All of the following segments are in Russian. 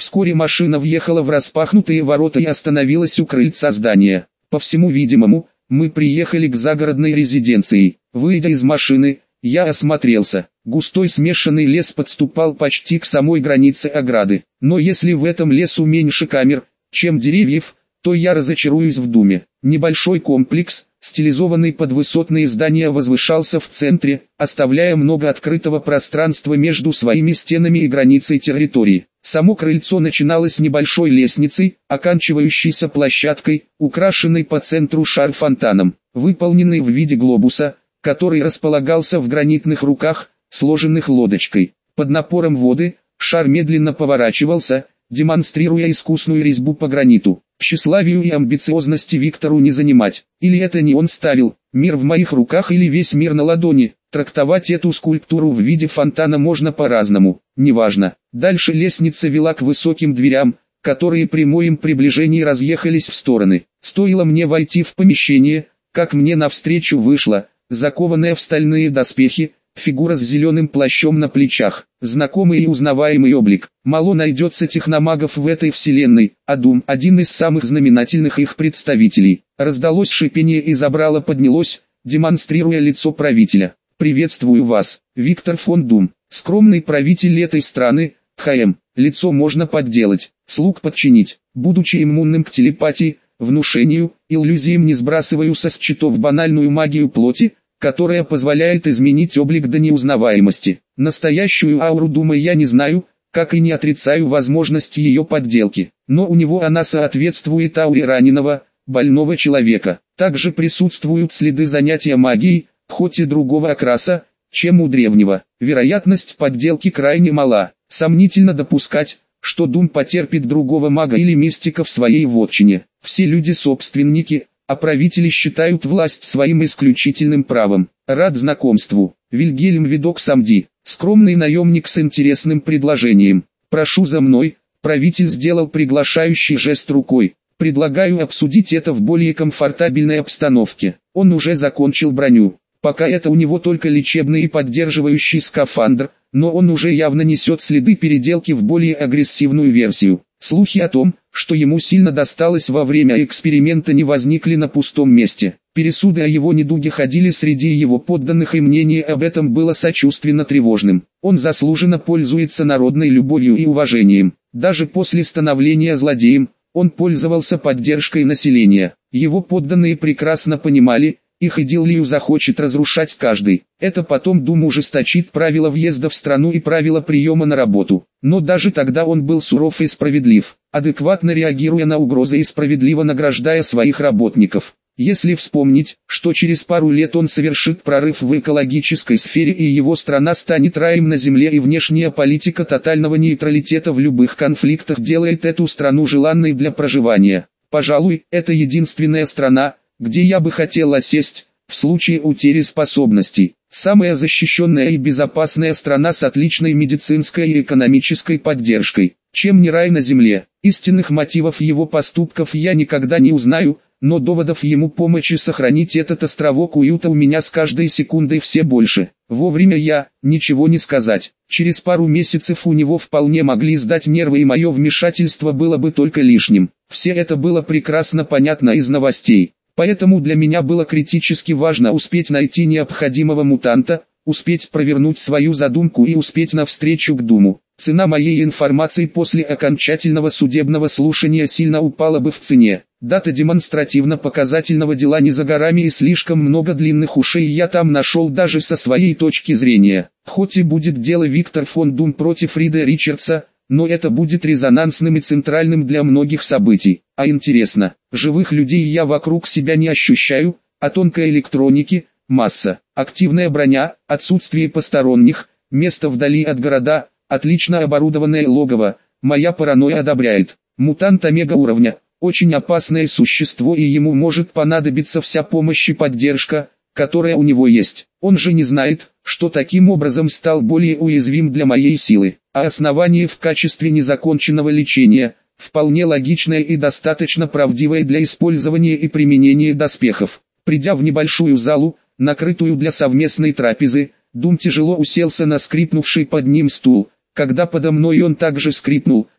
Вскоре машина въехала в распахнутые ворота и остановилась у крыльца здания. По всему видимому, мы приехали к загородной резиденции. Выйдя из машины, я осмотрелся. Густой смешанный лес подступал почти к самой границе ограды. Но если в этом лесу меньше камер, чем деревьев, то я разочаруюсь в Думе. Небольшой комплекс, стилизованный под высотные здания, возвышался в центре, оставляя много открытого пространства между своими стенами и границей территории. Само крыльцо начиналось небольшой лестницей, оканчивающейся площадкой, украшенной по центру шар-фонтаном, выполненный в виде глобуса, который располагался в гранитных руках, сложенных лодочкой. Под напором воды, шар медленно поворачивался, демонстрируя искусную резьбу по граниту. Тщеславию и амбициозности Виктору не занимать. Или это не он ставил, мир в моих руках или весь мир на ладони. Трактовать эту скульптуру в виде фонтана можно по-разному, неважно. Дальше лестница вела к высоким дверям, которые при моем приближении разъехались в стороны. Стоило мне войти в помещение, как мне навстречу вышла, закованная в стальные доспехи, фигура с зеленым плащом на плечах. Знакомый и узнаваемый облик. Мало найдется техномагов в этой вселенной, а Дум – один из самых знаменательных их представителей. Раздалось шипение и забрало поднялось, демонстрируя лицо правителя. «Приветствую вас, Виктор фон Дум, скромный правитель этой страны, ХМ. Лицо можно подделать, слуг подчинить. Будучи иммунным к телепатии, внушению, иллюзиям, не сбрасываю со счетов банальную магию плоти, которая позволяет изменить облик до неузнаваемости. Настоящую ауру Дума я не знаю, как и не отрицаю возможность ее подделки, но у него она соответствует ауре раненого, больного человека. Также присутствуют следы занятия магией, хоть и другого окраса, чем у древнего. Вероятность подделки крайне мала. Сомнительно допускать, что Дум потерпит другого мага или мистика в своей вотчине. Все люди собственники, а правители считают власть своим исключительным правом. Рад знакомству. Вильгельм Видок Самди, скромный наемник с интересным предложением. Прошу за мной. Правитель сделал приглашающий жест рукой. Предлагаю обсудить это в более комфортабельной обстановке. Он уже закончил броню. Пока это у него только лечебный и поддерживающий скафандр, но он уже явно несет следы переделки в более агрессивную версию. Слухи о том, что ему сильно досталось во время эксперимента, не возникли на пустом месте. Пересуды о его недуге ходили среди его подданных, и мнение об этом было сочувственно тревожным. Он заслуженно пользуется народной любовью и уважением. Даже после становления злодеем, он пользовался поддержкой населения. Его подданные прекрасно понимали, их идиллию захочет разрушать каждый. Это потом Дум ужесточит правила въезда в страну и правила приема на работу. Но даже тогда он был суров и справедлив, адекватно реагируя на угрозы и справедливо награждая своих работников. Если вспомнить, что через пару лет он совершит прорыв в экологической сфере и его страна станет раем на земле, и внешняя политика тотального нейтралитета в любых конфликтах делает эту страну желанной для проживания. Пожалуй, это единственная страна, где я бы хотел осесть, в случае утери способностей. Самая защищенная и безопасная страна с отличной медицинской и экономической поддержкой. Чем не рай на земле? Истинных мотивов его поступков я никогда не узнаю, но доводов ему помочи сохранить этот островок уюта у меня с каждой секундой все больше. Вовремя ничего не сказать. Через пару месяцев у него вполне могли сдать нервы, и мое вмешательство было бы только лишним. Все это было прекрасно понятно из новостей. Поэтому для меня было критически важно успеть найти необходимого мутанта, успеть провернуть свою задумку и успеть навстречу к Думу. Цена моей информации после окончательного судебного слушания сильно упала бы в цене. Дата демонстративно-показательного дела не за горами, и слишком много длинных ушей я там нашел даже со своей точки зрения. Хоть и будет дело Виктор фон Дум против Рида Ричардса, но это будет резонансным и центральным для многих событий. А интересно, живых людей я вокруг себя не ощущаю, а тонкой электроники – масса. Активная броня, отсутствие посторонних, место вдали от города, отлично оборудованное логово, моя паранойя одобряет. Мутант омега уровня, очень опасное существо, и ему может понадобиться вся помощь и поддержка, которая у него есть. Он же не знает, что таким образом стал более уязвим для моей силы. А основание в качестве незаконченного лечения – вполне логичное и достаточно правдивое для использования и применения доспехов. Придя в небольшую залу, накрытую для совместной трапезы, Дум тяжело уселся на скрипнувший под ним стул. Когда подо мной он также скрипнул,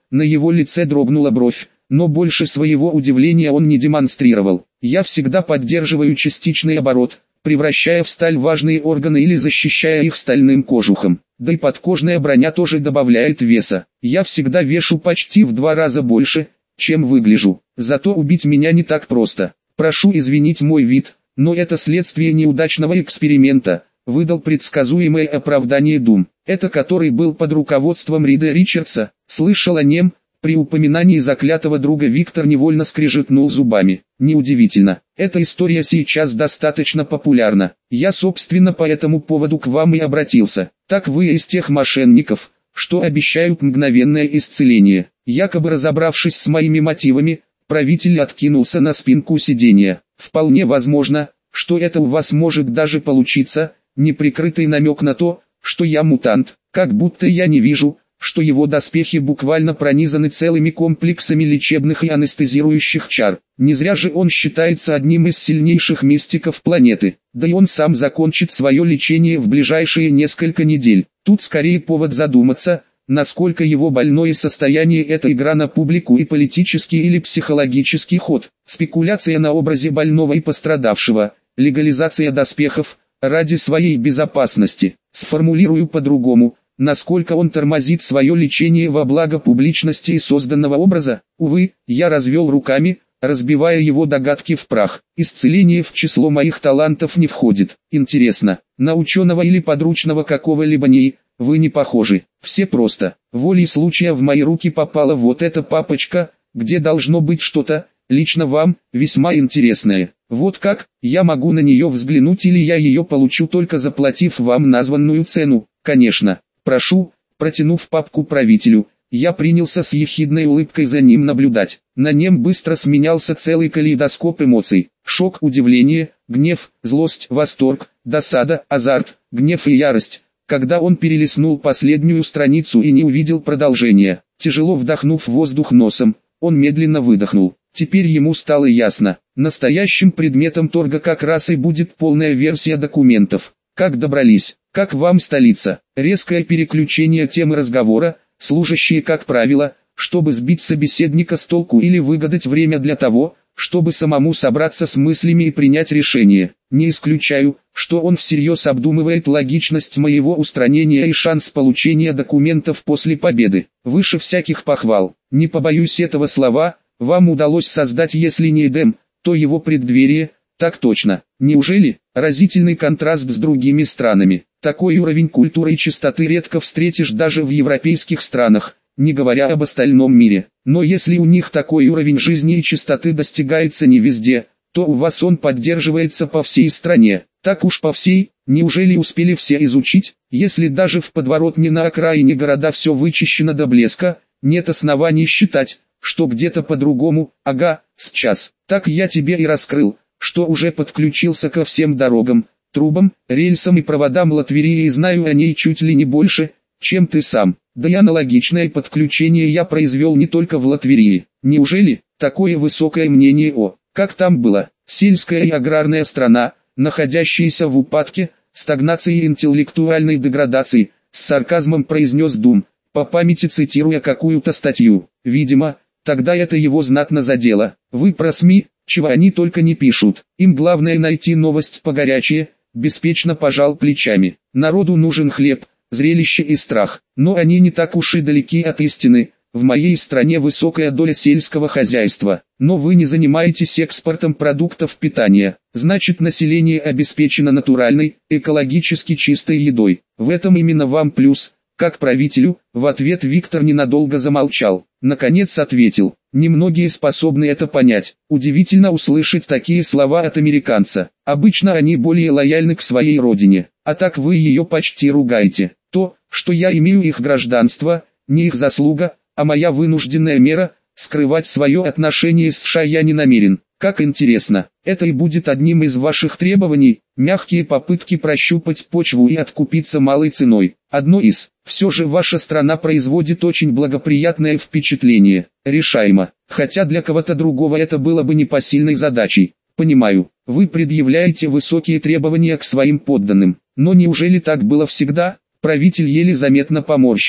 На его лице дрогнула бровь, но больше своего удивления он не демонстрировал. Я всегда поддерживаю частичный оборот, превращая в сталь важные органы или защищая их стальным кожухом. Да и подкожная броня тоже добавляет веса. Я всегда вешу почти в 2 раза больше, чем выгляжу. Зато убить меня не так просто. Прошу извинить мой вид, но это следствие неудачного эксперимента, выдал предсказуемое оправдание Дум. Это который был под руководством Рида Ричардса, слышал о нем. При упоминании заклятого друга Виктор невольно скрежетнул зубами. Неудивительно, эта история сейчас достаточно популярна. Я собственно по этому поводу к вам и обратился. Так вы из тех мошенников, что обещают мгновенное исцеление. Якобы разобравшись с моими мотивами, правитель откинулся на спинку сиденья. Вполне возможно, что это у вас может даже получиться, неприкрытый намек на то, что я мутант, как будто я не вижу, что его доспехи буквально пронизаны целыми комплексами лечебных и анестезирующих чар. Не зря же он считается одним из сильнейших мистиков планеты. Да и он сам закончит свое лечение в ближайшие несколько недель. Тут скорее повод задуматься, насколько его больное состояние – это игра на публику и политический или психологический ход. Спекуляция на образе больного и пострадавшего, легализация доспехов ради своей безопасности. Сформулирую по-другому. Насколько он тормозит свое лечение во благо публичности и созданного образа? Увы, я развел руками, разбивая его догадки в прах. Исцеление в число моих талантов не входит. Интересно, на ученого или подручного какого-либо НИИ вы не похожи. Все просто. Волей случая в мои руки попала вот эта папочка, где должно быть что-то, лично вам, весьма интересное. Вот как, я могу на нее взглянуть или я ее получу только заплатив вам названную цену? Конечно. Прошу, протянув папку правителю, я принялся с ехидной улыбкой за ним наблюдать. На нем быстро сменялся целый калейдоскоп эмоций. Шок, удивление, гнев, злость, восторг, досада, азарт, гнев и ярость. Когда он перелистнул последнюю страницу и не увидел продолжения, тяжело вдохнув воздух носом, он медленно выдохнул. Теперь ему стало ясно, настоящим предметом торга как раз и будет полная версия документов. Как добрались? Как вам столица? Резкое переключение темы разговора, служащие, как правило, чтобы сбить собеседника с толку или выгадать время для того, чтобы самому собраться с мыслями и принять решение. Не исключаю, что он всерьез обдумывает логичность моего устранения и шанс получения документов после победы. Выше всяких похвал. Не побоюсь этого слова, вам удалось создать, если не Эдем, то его преддверие. Так точно. Неужели? Разительный контраст с другими странами. Такой уровень культуры и чистоты редко встретишь даже в европейских странах, не говоря об остальном мире. Но если у них такой уровень жизни и чистоты достигается не везде, то у вас он поддерживается по всей стране. Так уж по всей, неужели успели все изучить? Если даже в подворотне на окраине города все вычищено до блеска, нет оснований считать, что где-то по-другому. Ага, сейчас. Так я тебе и раскрыл, что уже подключился ко всем дорогам, трубам, рельсам и проводам Латверии и знаю о ней чуть ли не больше, чем ты сам. Да и аналогичное подключение я произвел не только в Латверии. Неужели такое высокое мнение о, как там было, сельская и аграрная страна, находящаяся в упадке, стагнации и интеллектуальной деградации, с сарказмом произнес Дум, по памяти цитируя какую-то статью. Видимо, тогда это его знатно задело. Вы про СМИ, чего они только не пишут. Им главное найти новость погорячее, беспечно пожал плечами. Народу нужен хлеб, зрелище и страх. Но они не так уж и далеки от истины. В моей стране высокая доля сельского хозяйства. Но вы не занимаетесь экспортом продуктов питания. Значит, население обеспечено натуральной, экологически чистой едой. В этом именно вам плюс. Как правителю, в ответ Виктор ненадолго замолчал. Наконец ответил. Немногие способны это понять. Удивительно услышать такие слова от американца. Обычно они более лояльны к своей родине. А так вы ее почти ругаете. То, что я имею их гражданство, не их заслуга, а моя вынужденная мера. Скрывать свое отношение с США я не намерен. Как интересно, это и будет одним из ваших требований, мягкие попытки прощупать почву и откупиться малой ценой. Одно из, все же ваша страна производит очень благоприятное впечатление, решаемо, хотя для кого-то другого это было бы непосильной задачей. Понимаю, вы предъявляете высокие требования к своим подданным, но неужели так было всегда? Правитель еле заметно поморщился.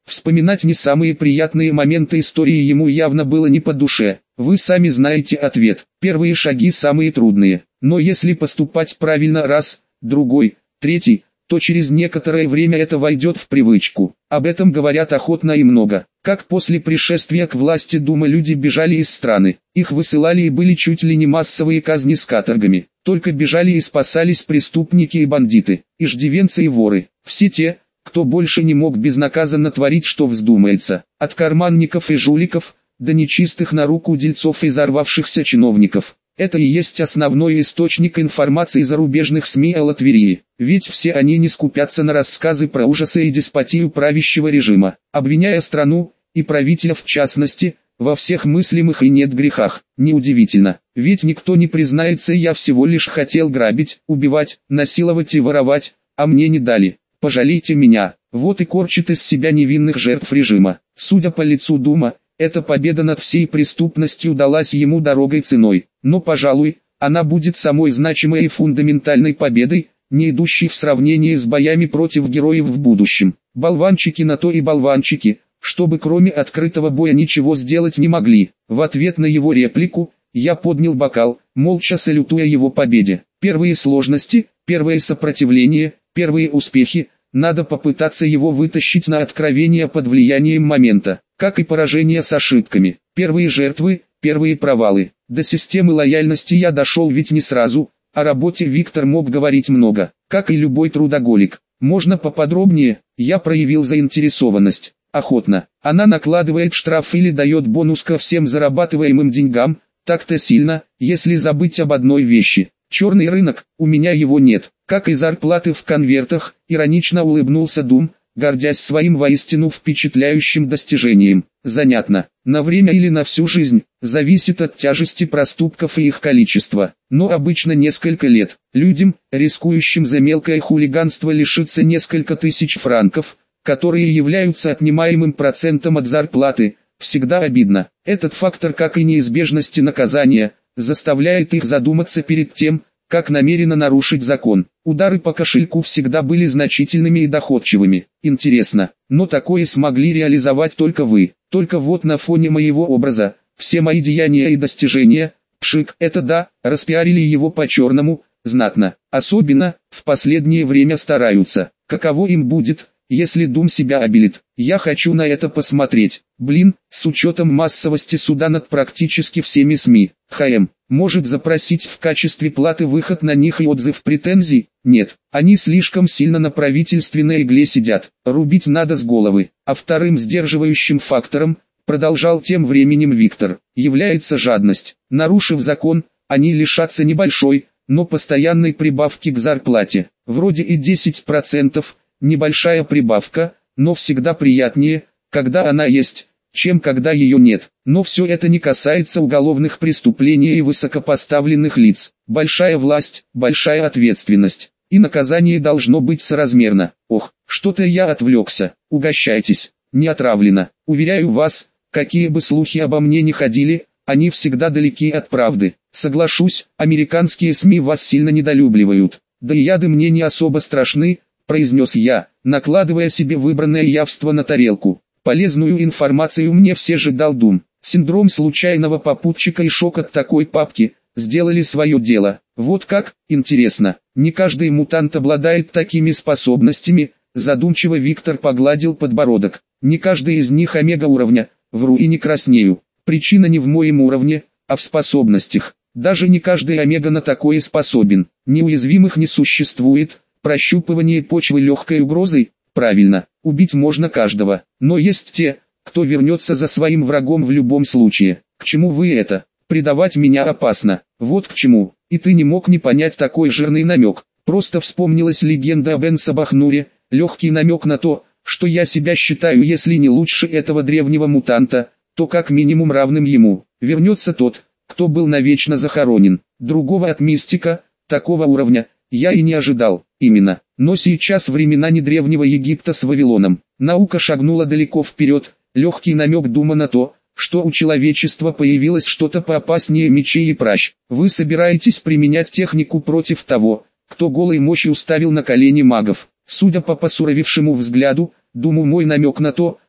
Вспоминать не самые приятные моменты истории ему явно было не по душе. Вы сами знаете ответ. Первые шаги самые трудные. Но если поступать правильно раз, другой, третий, то через некоторое время это войдет в привычку. Об этом говорят охотно и много. Как после пришествия к власти Думы люди бежали из страны. Их высылали и были чуть ли не массовые казни с каторгами. Только бежали и спасались преступники и бандиты, иждивенцы и воры. Все те, кто больше не мог безнаказанно творить, что вздумается. От карманников и жуликов, до нечистых на руку дельцов и взорвавшихся чиновников. Это и есть основной источник информации зарубежных СМИ о Латвии. Ведь все они не скупятся на рассказы про ужасы и деспотию правящего режима, обвиняя страну, и правителя в частности, во всех мыслимых и нет грехах. Неудивительно, ведь никто не признается: я всего лишь хотел грабить, убивать, насиловать и воровать, а мне не дали. Пожалейте меня. Вот и корчит из себя невинных жертв режима. Судя по лицу Дума, эта победа над всей преступностью далась ему дорогой ценой. Но, пожалуй, она будет самой значимой и фундаментальной победой, не идущей в сравнении с боями против героев в будущем. Болванчики на то и болванчики, чтобы кроме открытого боя ничего сделать не могли. В ответ на его реплику, я поднял бокал, молча салютуя его победе. Первые сложности, первое сопротивление, первые успехи, надо попытаться его вытащить на откровение под влиянием момента, как и поражение с ошибками. Первые жертвы, первые провалы. До системы лояльности я дошел ведь не сразу, о работе Виктор мог говорить много, как и любой трудоголик. Можно поподробнее? Я проявил заинтересованность. Охотно. Она накладывает штраф или дает бонус ко всем зарабатываемым деньгам, так-то сильно, если забыть об одной вещи. Черный рынок, у меня его нет, как и зарплаты в конвертах, иронично улыбнулся Дум, гордясь своим воистину впечатляющим достижением. Занятно, на время или на всю жизнь, зависит от тяжести проступков и их количества, но обычно несколько лет. Людям, рискующим за мелкое хулиганство лишиться несколько тысяч франков, которые являются отнимаемым процентом от зарплаты, всегда обидно. Этот фактор, как и неизбежности наказания, заставляет их задуматься перед тем, как намеренно нарушить закон. Удары по кошельку всегда были значительными и доходчивыми. Интересно, но такое смогли реализовать только вы. Только вот на фоне моего образа, все мои деяния и достижения, пшик, это да, распиарили его по-черному, знатно. Особенно, в последнее время стараются. Каково им будет, если Дум себя обелит? Я хочу на это посмотреть. Блин, с учетом массовости суда над практически всеми СМИ. ХМ, может запросить в качестве платы выход на них и отзыв претензий? Нет, они слишком сильно на правительственной игле сидят. Рубить надо с головы. А вторым сдерживающим фактором, продолжал тем временем Виктор, является жадность. Нарушив закон, они лишатся небольшой, но постоянной прибавки к зарплате. Вроде и 10%. Небольшая прибавка, но всегда приятнее, когда она есть, чем когда ее нет. Но все это не касается уголовных преступлений и высокопоставленных лиц. Большая власть, большая ответственность. И наказание должно быть соразмерно. Ох, что-то я отвлекся. Угощайтесь, не отравлено. Уверяю вас, какие бы слухи обо мне ни ходили, они всегда далеки от правды. Соглашусь, американские СМИ вас сильно недолюбливают. Да и яды мне не особо страшны, произнес я, накладывая себе выбранное явство на тарелку. Полезную информацию мне все же дал Дум. Синдром случайного попутчика и шок от такой папки сделали свое дело. Вот как, интересно, не каждый мутант обладает такими способностями, задумчиво Виктор погладил подбородок. Не каждый из них омега уровня, вру и не краснею. Причина не в моем уровне, а в способностях. Даже не каждый омега на такое способен. Неуязвимых не существует. Прощупывание почвы легкой угрозой? Правильно, убить можно каждого, но есть те, кто вернется за своим врагом в любом случае. К чему вы это? Предавать меня опасно, вот к чему. И ты не мог не понять такой жирный намек. Просто вспомнилась легенда об Энсабахнуре, легкий намек на то, что я себя считаю если не лучше этого древнего мутанта, то как минимум равным ему. Вернется тот, кто был навечно захоронен. Другого от мистика, такого уровня, я и не ожидал. Именно. Но сейчас времена не древнего Египта с Вавилоном. Наука шагнула далеко вперед, легкий намек Дума на то, что у человечества появилось что-то поопаснее мечей и пращ. Вы собираетесь применять технику против того, кто голой мощью ставил на колени магов. Судя по посуровевшему взгляду, Думу мой намек на то,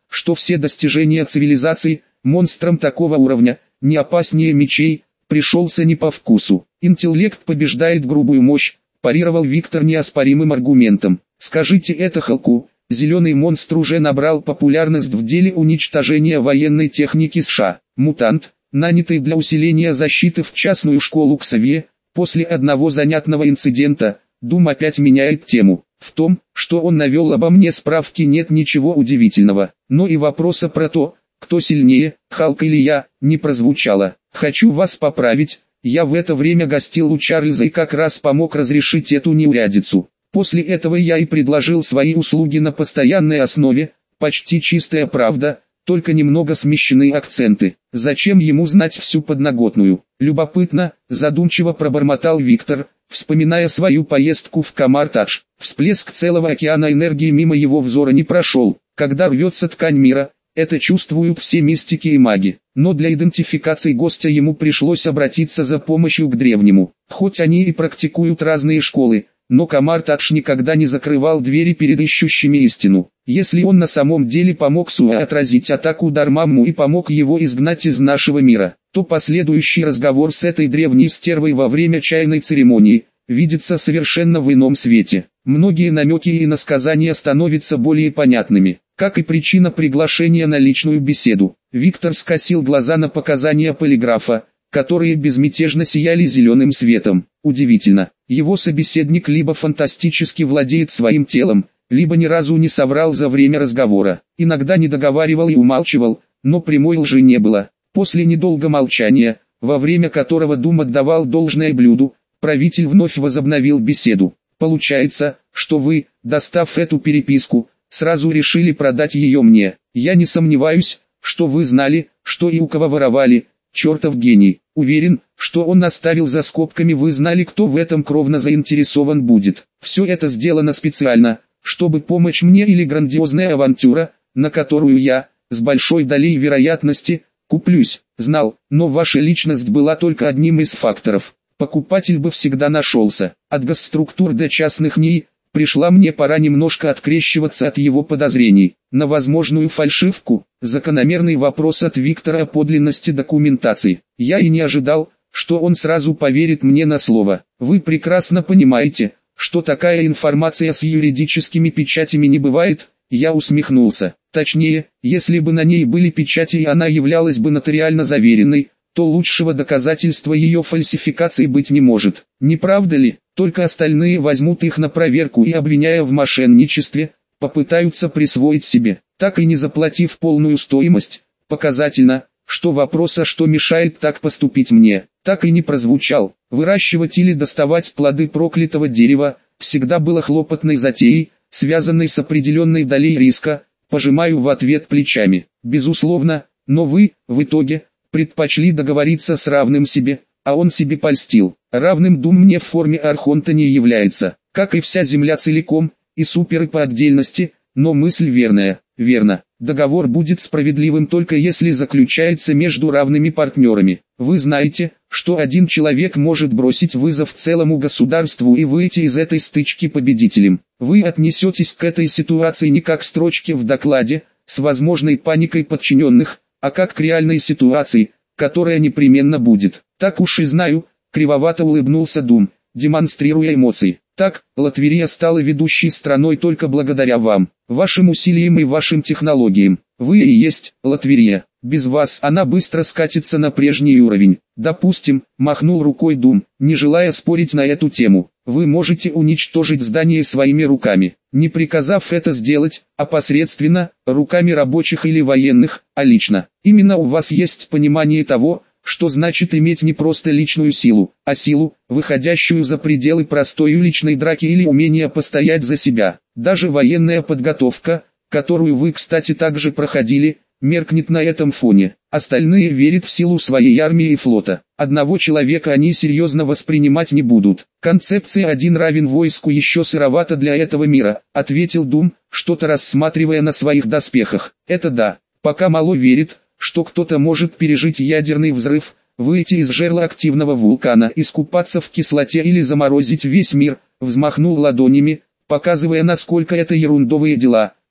что все достижения цивилизации, монстрам такого уровня, не опаснее мечей, пришелся не по вкусу. Интеллект побеждает грубую мощь, парировал Виктор неоспоримым аргументом. Скажите это Халку, зеленый монстр уже набрал популярность в деле уничтожения военной техники США. Мутант, нанятый для усиления защиты в частную школу Ксавье, после одного занятного инцидента, Дум опять меняет тему. В том, что он навел обо мне справки, нет ничего удивительного, но и вопроса про то, кто сильнее, Халк или я, не прозвучало. Хочу вас поправить, я в это время гостил у Чарльза и как раз помог разрешить эту неурядицу. После этого я и предложил свои услуги на постоянной основе, почти чистая правда, только немного смещенные акценты. Зачем ему знать всю подноготную? Любопытно, задумчиво пробормотал Виктор, вспоминая свою поездку в Камар-Тадж. Всплеск целого океана энергии мимо его взора не прошел. Когда рвется ткань мира, это чувствуют все мистики и маги. Но для идентификации гостя ему пришлось обратиться за помощью к древнему. Хоть они и практикуют разные школы, но Камар-Тадж никогда не закрывал двери перед ищущими истину. Если он на самом деле помог Суэ отразить атаку Дармамму и помог его изгнать из нашего мира, то последующий разговор с этой древней стервой во время чайной церемонии видится совершенно в ином свете. Многие намеки и иносказания становятся более понятными, как и причина приглашения на личную беседу. Виктор скосил глаза на показания полиграфа, которые безмятежно сияли зеленым светом. Удивительно, его собеседник либо фантастически владеет своим телом, либо ни разу не соврал за время разговора. Иногда не договаривал и умалчивал, но прямой лжи не было. После недолгого молчания, во время которого Дум отдавал должное блюду, правитель вновь возобновил беседу. Получается, что вы, достав эту переписку, сразу решили продать ее мне. Я не сомневаюсь, что вы знали, что и у кого воровали. Чертов гений. Уверен, что он оставил за скобками, вы знали, кто в этом кровно заинтересован будет. Все это сделано специально, чтобы помочь мне, или грандиозная авантюра, на которую я, с большой долей вероятности, куплюсь. Знал, но ваша личность была только одним из факторов. Покупатель бы всегда нашелся. От госструктур до частных НИИ, пришла мне пора немножко открещиваться от его подозрений. На возможную фальшивку, закономерный вопрос от Виктора о подлинности документации. Я и не ожидал, что он сразу поверит мне на слово. Вы прекрасно понимаете, что такая информация с юридическими печатями не бывает. Я усмехнулся. Точнее, если бы на ней были печати и она являлась бы нотариально заверенной, то лучшего доказательства ее фальсификации быть не может. Не правда ли? Только остальные возьмут их на проверку и, обвиняя в мошенничестве, попытаются присвоить себе, так и не заплатив полную стоимость. Показательно, что вопрос, а что мешает так поступить мне, так и не прозвучал. Выращивать или доставать плоды проклятого дерева всегда было хлопотной затеей, связанной с определенной долей риска. Пожимаю в ответ плечами. Безусловно, но вы, в итоге, предпочли договориться с равным себе, а он себе польстил. Равным Дум мне в форме архонта не является, как и вся земля целиком, и суперы по отдельности, но мысль верная. Верно, договор будет справедливым только если заключается между равными партнерами. Вы знаете, что один человек может бросить вызов целому государству и выйти из этой стычки победителем. Вы отнесетесь к этой ситуации не как строчки в докладе, с возможной паникой подчиненных, а как к реальной ситуации, которая непременно будет. Так уж и знаю, кривовато улыбнулся Дум, демонстрируя эмоции. Так, Латверия стала ведущей страной только благодаря вам, вашим усилиям и вашим технологиям. Вы и есть Латверия. Без вас она быстро скатится на прежний уровень. Допустим, махнул рукой Дум, не желая спорить на эту тему. Вы можете уничтожить здание своими руками, не приказав это сделать, а посредственно, руками рабочих или военных, а лично. Именно у вас есть понимание того, что значит иметь не просто личную силу, а силу, выходящую за пределы простой уличной драки или умение постоять за себя. Даже военная подготовка, которую вы, кстати, также проходили, меркнет на этом фоне. Остальные верят в силу своей армии и флота. Одного человека они серьезно воспринимать не будут. Концепция «один равен войску» еще сыровата для этого мира, ответил Дум, что-то рассматривая на своих доспехах. Это да, пока мало верит, что кто-то может пережить ядерный взрыв, выйти из жерла активного вулкана, искупаться в кислоте или заморозить весь мир, взмахнул ладонями, показывая, насколько это ерундовые дела.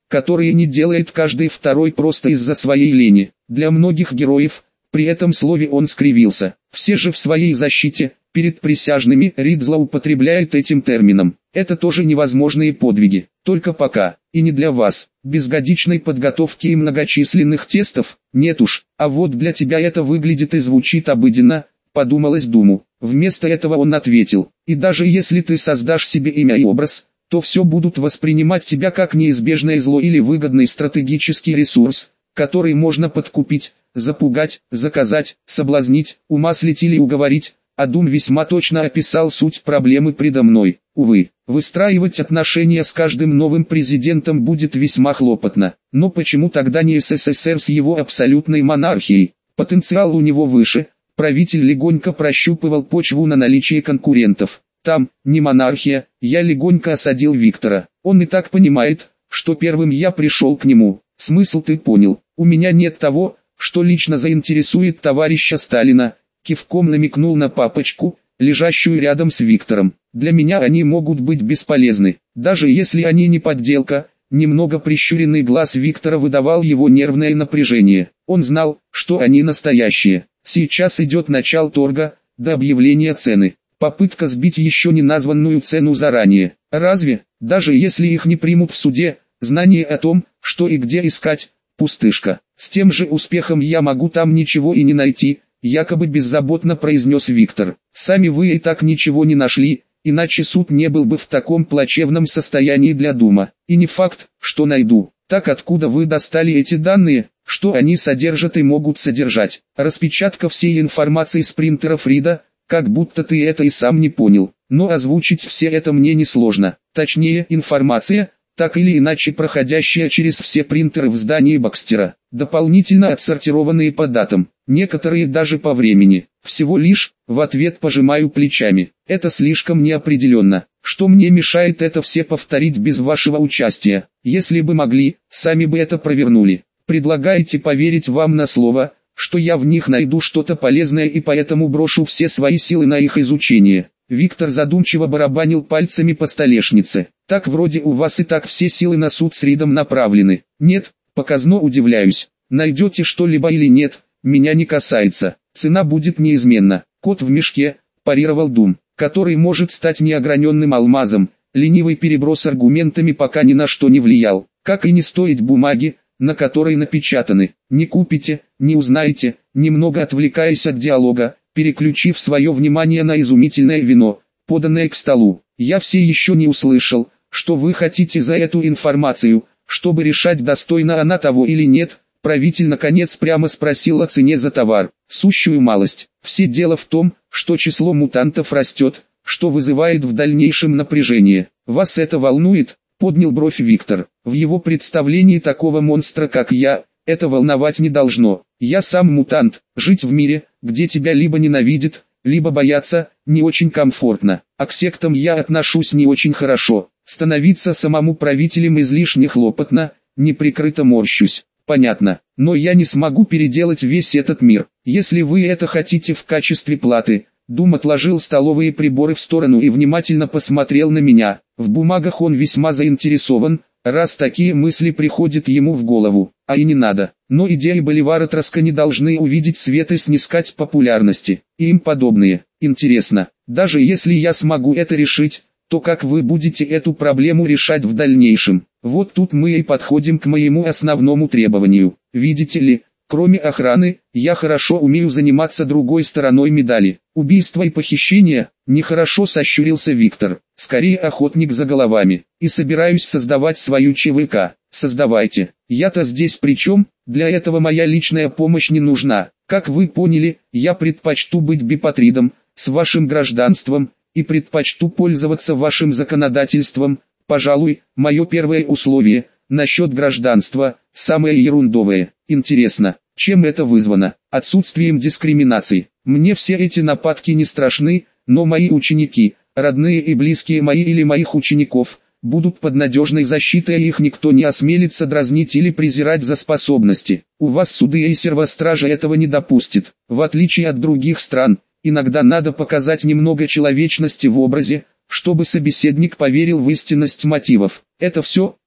которые не делает каждый второй просто из-за своей лени. Для многих героев, при этом слове он скривился. Все же в своей защите, перед присяжными, Рид злоупотребляет этим термином. Это тоже невозможные подвиги, только пока, и не для вас. Без годичной подготовки и многочисленных тестов, нет уж, а вот для тебя это выглядит и звучит обыденно, подумалось Думу. Вместо этого он ответил: и даже если ты создашь себе имя и образ, то все будут воспринимать тебя как неизбежное зло или выгодный стратегический ресурс, который можно подкупить, запугать, заказать, соблазнить, умаслить или уговорить. А Дум весьма точно описал суть проблемы предо мной. Увы, выстраивать отношения с каждым новым президентом будет весьма хлопотно. Но почему тогда не СССР с его абсолютной монархией? Потенциал у него выше. Правитель легонько прощупывал почву на наличие конкурентов. Там, не монархия, я легонько осадил Виктора. Он и так понимает, что первым я пришел к нему. Смысл ты понял. У меня нет того, что лично заинтересует товарища Сталина. Кивком намекнул на папочку, лежащую рядом с Виктором. Для меня они могут быть бесполезны, даже если они не подделка. Немного прищуренный глаз Виктора выдавал его нервное напряжение. Он знал, что они настоящие. Сейчас идет начало торга, до объявления цены. Попытка сбить еще не названную цену заранее. Разве, даже если их не примут в суде, знание о том, что и где искать, пустышка. С тем же успехом я могу там ничего и не найти, якобы беззаботно произнес Виктор. Сами вы и так ничего не нашли, иначе суд не был бы в таком плачевном состоянии для Дума. И не факт, что найду. Так откуда вы достали эти данные, что они содержат и могут содержать? Распечатка всей информации с принтеров Рида, как будто ты это и сам не понял. Но озвучить все это мне несложно. Точнее, информация, так или иначе проходящая через все принтеры в здании Бакстера, дополнительно отсортированные по датам, некоторые даже по времени. Всего лишь, в ответ пожимаю плечами. Это слишком неопределенно. Что мне мешает это все повторить без вашего участия? Если бы могли, сами бы это провернули. Предлагаете поверить вам на слово, что я в них найду что-то полезное и поэтому брошу все свои силы на их изучение. Виктор задумчиво барабанил пальцами по столешнице. Так вроде у вас и так все силы на суд с Ридом направлены. Нет, показно удивляюсь. Найдете что-либо или нет, меня не касается. Цена будет неизменна. Кот в мешке, парировал Дум, который может стать неограненным алмазом. Ленивый переброс аргументами пока ни на что не влиял. Как и не стоить бумаги, на которой напечатаны. Не купите, не узнаете, немного отвлекаясь от диалога, переключив свое внимание на изумительное вино, поданное к столу. Я все еще не услышал, что вы хотите за эту информацию, чтобы решать, достойна она того или нет. Правитель наконец прямо спросил о цене за товар. Сущую малость. Все дело в том, что число мутантов растет, что вызывает в дальнейшем напряжение. Вас это волнует? Поднял бровь Виктор. В его представлении такого монстра, как я, это волновать не должно. Я сам мутант. Жить в мире, где тебя либо ненавидят, либо боятся, не очень комфортно. А к сектам я отношусь не очень хорошо. Становиться самому правителем излишне хлопотно, неприкрыто морщусь. Понятно, но я не смогу переделать весь этот мир. Если вы это хотите в качестве платы. Дум отложил столовые приборы в сторону и внимательно посмотрел на меня. В бумагах он весьма заинтересован, раз такие мысли приходят ему в голову. А и не надо. Но идеи Боливара Троска не должны увидеть свет и снискать популярности. И им подобные. Интересно, даже если я смогу это решить, то как вы будете эту проблему решать в дальнейшем? Вот тут мы и подходим к моему основному требованию. Видите ли, кроме охраны, я хорошо умею заниматься другой стороной медали. Убийство и похищение, нехорошо сощурился Виктор. Скорее охотник за головами. И собираюсь создавать свою ЧВК. Создавайте. Я-то здесь при чем? Для этого моя личная помощь не нужна. Как вы поняли, я предпочту быть бипатридом, с вашим гражданством, и предпочту пользоваться вашим законодательством. Пожалуй, мое первое условие, насчет гражданства, самое ерундовое. Интересно, чем это вызвано? Отсутствием дискриминации. Мне все эти нападки не страшны, но мои ученики, родные и близкие мои или моих учеников, будут под надежной защитой, и их никто не осмелится дразнить или презирать за способности. У вас суды и сервостража этого не допустит. В отличие от других стран, иногда надо показать немного человечности в образе, чтобы собеседник поверил в истинность мотивов. Это все,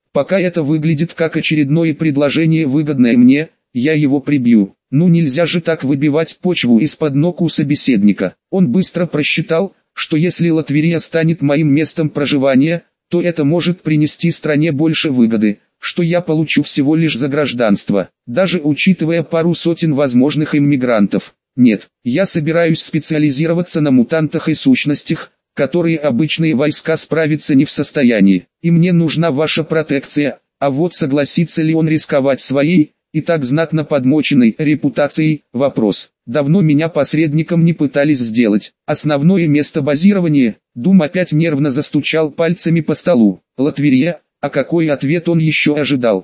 Пока это выглядит как очередное предложение, выгодное мне, я его прибью. Ну нельзя же так выбивать почву из-под ног у собеседника. Он быстро просчитал, что если Латверия станет моим местом проживания, то это может принести стране больше выгоды, что я получу всего лишь за гражданство, даже учитывая пару сотен возможных иммигрантов. Нет, я собираюсь специализироваться на мутантах и сущностях, которые обычные войска справиться не в состоянии. И мне нужна ваша протекция, а вот согласится ли он рисковать своей, и так знатно подмоченной репутацией, вопрос. Давно меня посредником не пытались сделать. Основное место базирования, Дум опять нервно застучал пальцами по столу. Латверия, а какой ответ он еще ожидал?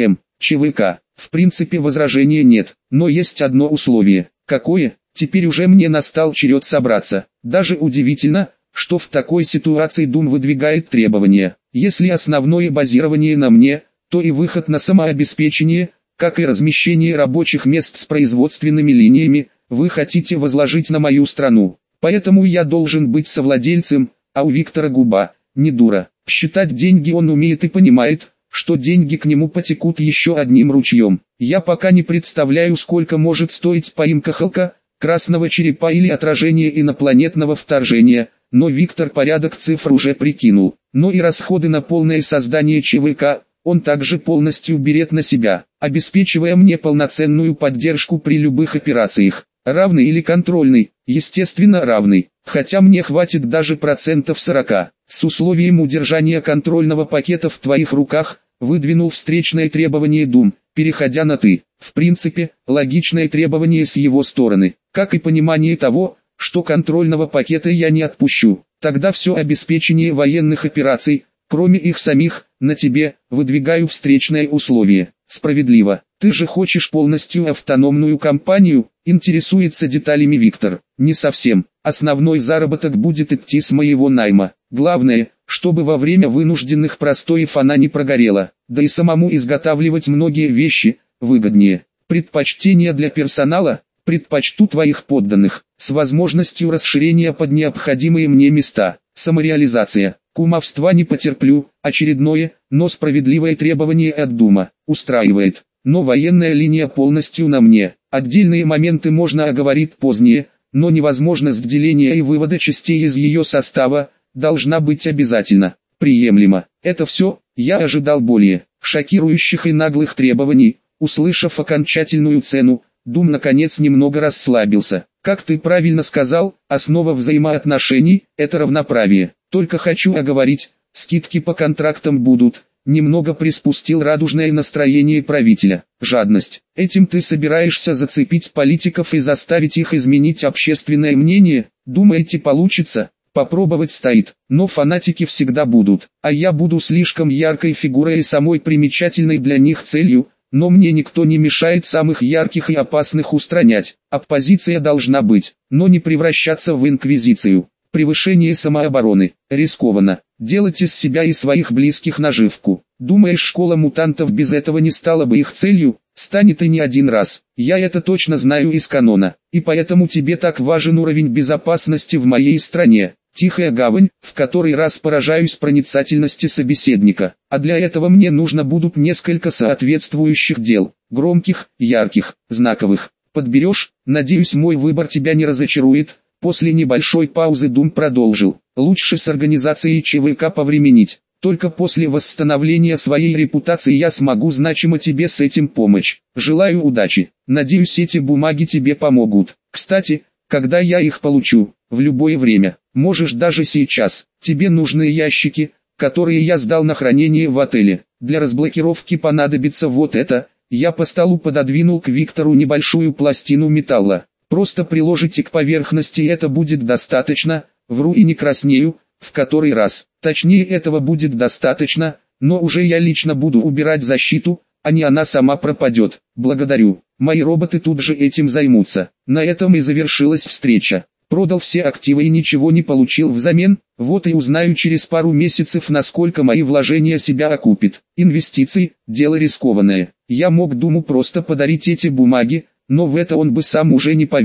ЧВК. В принципе возражения нет, но есть одно условие. Какое? Теперь уже мне настал черед собраться. Даже удивительно, что в такой ситуации Дум выдвигает требования. Если основное базирование на мне, то и выход на самообеспечение, как и размещение рабочих мест с производственными линиями, вы хотите возложить на мою страну. Поэтому я должен быть совладельцем, а у Виктора губа, не дура. Считать деньги он умеет и понимает, что деньги к нему потекут еще одним ручьем. Я пока не представляю, сколько может стоить поимка Халка, красного черепа или отражение инопланетного вторжения, но Виктор порядок цифр уже прикинул. Но и расходы на полное создание ЧВК он также полностью берет на себя, обеспечивая мне полноценную поддержку при любых операциях. Равный или контрольный? Естественно равный, хотя мне хватит даже 40%. С условием удержания контрольного пакета в твоих руках, выдвинул встречное требование Дум, переходя на «ты». В принципе, логичное требование с его стороны, как и понимание того, что контрольного пакета я не отпущу. Тогда все обеспечение военных операций, кроме их самих, на тебе, выдвигаю встречное условие. Справедливо. Ты же хочешь полностью автономную компанию, интересуется деталями Виктор. Не совсем. Основной заработок будет идти с моего найма. Главное, чтобы во время вынужденных простоев она не прогорела. Да и самому изготавливать многие вещи выгоднее. Предпочтения для персонала? Предпочту твоих подданных, с возможностью расширения под необходимые мне места. Самореализация. Кумовства не потерплю, очередное, но справедливое требование от Дума, устраивает. Но военная линия полностью на мне. Отдельные моменты можно оговорить позднее, но невозможность деления и вывода частей из ее состава, должна быть обязательно. Приемлемо. Это все, я ожидал более шокирующих и наглых требований. Услышав окончательную цену, Дум наконец немного расслабился. Как ты правильно сказал, основа взаимоотношений – это равноправие. Только хочу оговорить, скидки по контрактам будут. Немного приспустил радужное настроение правителя. Жадность. Этим ты собираешься зацепить политиков и заставить их изменить общественное мнение? Думаете, получится? Попробовать стоит. Но фанатики всегда будут. А я буду слишком яркой фигурой и самой примечательной для них целью. Но мне никто не мешает самых ярких и опасных устранять. Оппозиция должна быть, но не превращаться в инквизицию. Превышение самообороны. Рискованно. Делать из себя и своих близких наживку. Думаешь, школа мутантов без этого не стала бы их целью? Станет и не один раз. Я это точно знаю из канона. И поэтому тебе так важен уровень безопасности в моей стране. Тихая гавань, в который раз поражаюсь проницательности собеседника. А для этого мне нужно будут несколько соответствующих дел. Громких, ярких, знаковых. Подберешь? Надеюсь, мой выбор тебя не разочарует. После небольшой паузы Дум продолжил. Лучше с организацией ЧВК повременить. Только после восстановления своей репутации я смогу значимо тебе с этим помочь. Желаю удачи. Надеюсь, эти бумаги тебе помогут. Кстати, когда я их получу? В любое время. Можешь даже сейчас. Тебе нужны ящики, которые я сдал на хранение в отеле. Для разблокировки понадобится вот это. Я по столу пододвинул к Виктору небольшую пластину металла. Просто приложите к поверхности, это будет достаточно. Вру и не краснею, в который раз. Точнее, этого будет достаточно, но уже я лично буду убирать защиту, а не она сама пропадет. Благодарю. Мои роботы тут же этим займутся. На этом и завершилась встреча. Продал все активы и ничего не получил взамен, вот и узнаю через пару месяцев, насколько мои вложения себя окупят. Инвестиции – дело рискованное. Я мог Думу просто подарить эти бумаги, но в это он бы сам уже не поверил.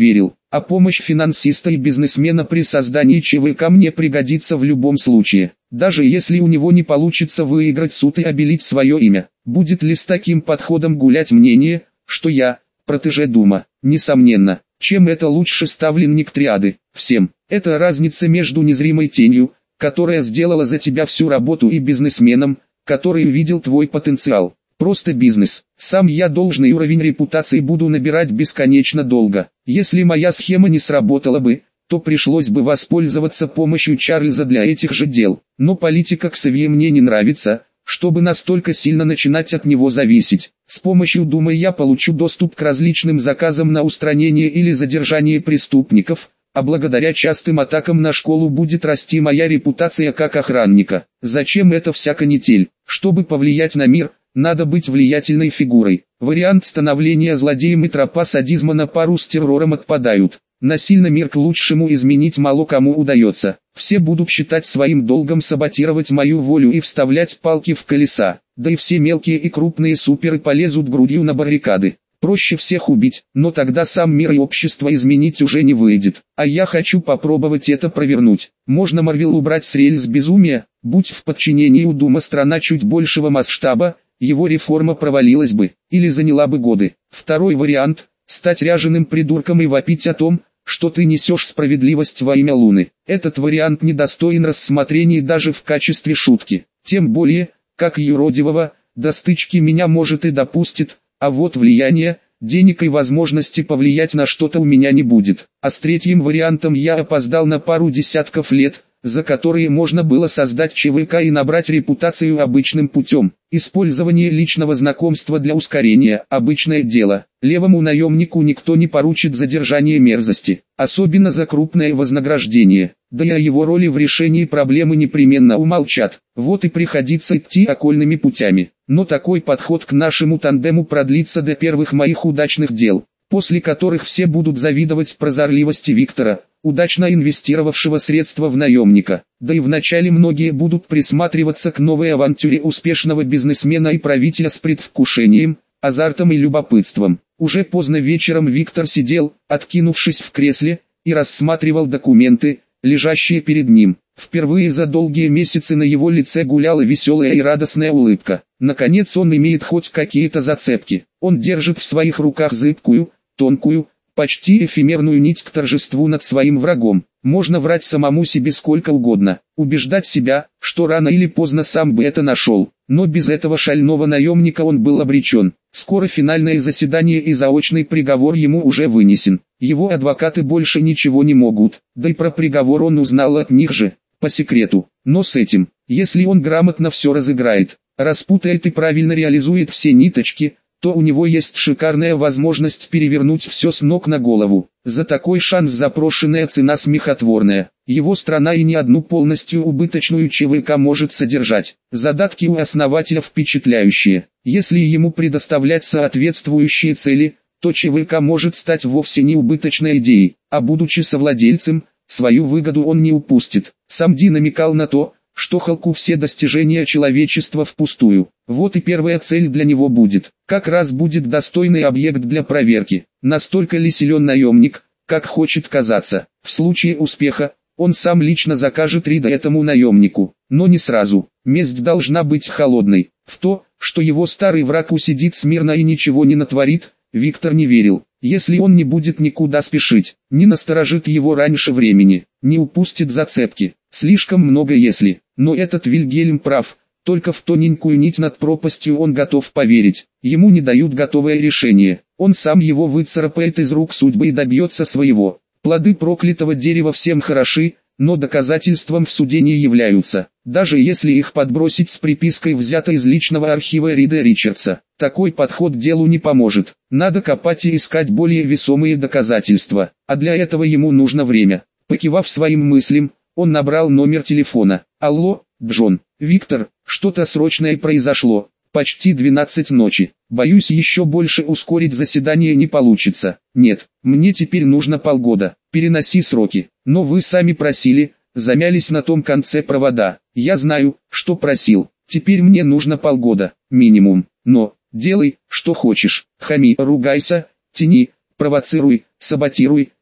А помощь финансиста и бизнесмена при создании ЧВК мне пригодится в любом случае. Даже если у него не получится выиграть суд и обелить свое имя. Будет ли с таким подходом гулять мнение, что я, протеже Дума? Несомненно. Чем это лучше ставленник триады? Всем. Это разница между незримой тенью, которая сделала за тебя всю работу, и бизнесменом, который увидел твой потенциал. Просто бизнес. Сам я должный уровень репутации буду набирать бесконечно долго. Если моя схема не сработала бы, то пришлось бы воспользоваться помощью Чарльза для этих же дел. Но политика Ксавье мне не нравится, чтобы настолько сильно начинать от него зависеть. С помощью Думы я получу доступ к различным заказам на устранение или задержание преступников, а благодаря частым атакам на школу будет расти моя репутация как охранника. Зачем это вся канитель? Чтобы повлиять на мир, надо быть влиятельной фигурой. Вариант становления злодеем и тропа садизма на пару с террором отпадают. Насильно мир к лучшему изменить мало кому удается. Все будут считать своим долгом саботировать мою волю и вставлять палки в колеса. Да и все мелкие и крупные суперы полезут грудью на баррикады. Проще всех убить, но тогда сам мир и общество изменить уже не выйдет. А я хочу попробовать это провернуть. Можно Марвел убрать с рельс безумия, будь в подчинении у Дума страна чуть большего масштаба, его реформа провалилась бы, или заняла бы годы. Второй вариант – стать ряженым придурком и вопить о том, что ты несешь справедливость во имя Луны. Этот вариант недостоин рассмотрения даже в качестве шутки. Тем более, как юродивого, до стычки меня может и допустит, а вот влияния, денег и возможности повлиять на что-то у меня не будет. А с третьим вариантом я опоздал на пару десятков лет, за которые можно было создать ЧВК и набрать репутацию обычным путем. Использование личного знакомства для ускорения – обычное дело. Левому наемнику никто не поручит задержание мерзости, особенно за крупное вознаграждение. Да и о его роли в решении проблемы непременно умолчат. Вот и приходится идти окольными путями. Но такой подход к нашему тандему продлится до первых моих удачных дел, после которых все будут завидовать прозорливости Виктора, удачно инвестировавшего средства в наемника. Да и вначале многие будут присматриваться к новой авантюре успешного бизнесмена и правителя с предвкушением, азартом и любопытством. Уже поздно вечером Виктор сидел, откинувшись в кресле, и рассматривал документы, лежащие перед ним. Впервые за долгие месяцы на его лице гуляла веселая и радостная улыбка. Наконец он имеет хоть какие-то зацепки. Он держит в своих руках зыбкую, тонкую, почти эфемерную нить к торжеству над своим врагом. Можно врать самому себе сколько угодно, убеждать себя, что рано или поздно сам бы это нашел. Но без этого шального наемника он был обречен. Скоро финальное заседание и заочный приговор ему уже вынесен. Его адвокаты больше ничего не могут, да и про приговор он узнал от них же, по секрету. Но с этим, если он грамотно все разыграет, распутает и правильно реализует все ниточки, то у него есть шикарная возможность перевернуть все с ног на голову. За такой шанс запрошенная цена смехотворная. Его страна и не одну полностью убыточную ЧВК может содержать. Задатки у основателя впечатляющие. Если ему предоставлять соответствующие цели, то ЧВК может стать вовсе не убыточной идеей, а будучи совладельцем, свою выгоду он не упустит. Сам Ди намекал на то, что Халку все достижения человечества впустую. Вот и первая цель для него будет. Как раз будет достойный объект для проверки. Настолько ли силен наемник, как хочет казаться. В случае успеха, он сам лично закажет Рида этому наемнику. Но не сразу. Месть должна быть холодной. В то, что его старый враг усидит смирно и ничего не натворит, Виктор не верил. Если он не будет никуда спешить, не насторожит его раньше времени, не упустит зацепки. Слишком много если. Но этот Вильгельм прав, только в тоненькую нить над пропастью он готов поверить. Ему не дают готовое решение. Он сам его выцарапает из рук судьбы и добьется своего. Плоды проклятого дерева всем хороши, но доказательством в суде не являются, даже если их подбросить с припиской взято из личного архива Рида Ричардса. Такой подход делу не поможет. Надо копать и искать более весомые доказательства, а для этого ему нужно время. Покивав своим мыслям, он набрал номер телефона. «Алло, Джон, Виктор, что-то срочное произошло. Почти 12 ночи. Боюсь, еще больше ускорить заседание не получится. Нет, мне теперь нужно полгода. Переноси сроки. Но вы сами просили, замялись на том конце провода. Я знаю, что просил. Теперь мне нужно полгода, минимум. Но, делай, что хочешь. Хами, ругайся, тяни, провоцируй, саботируй.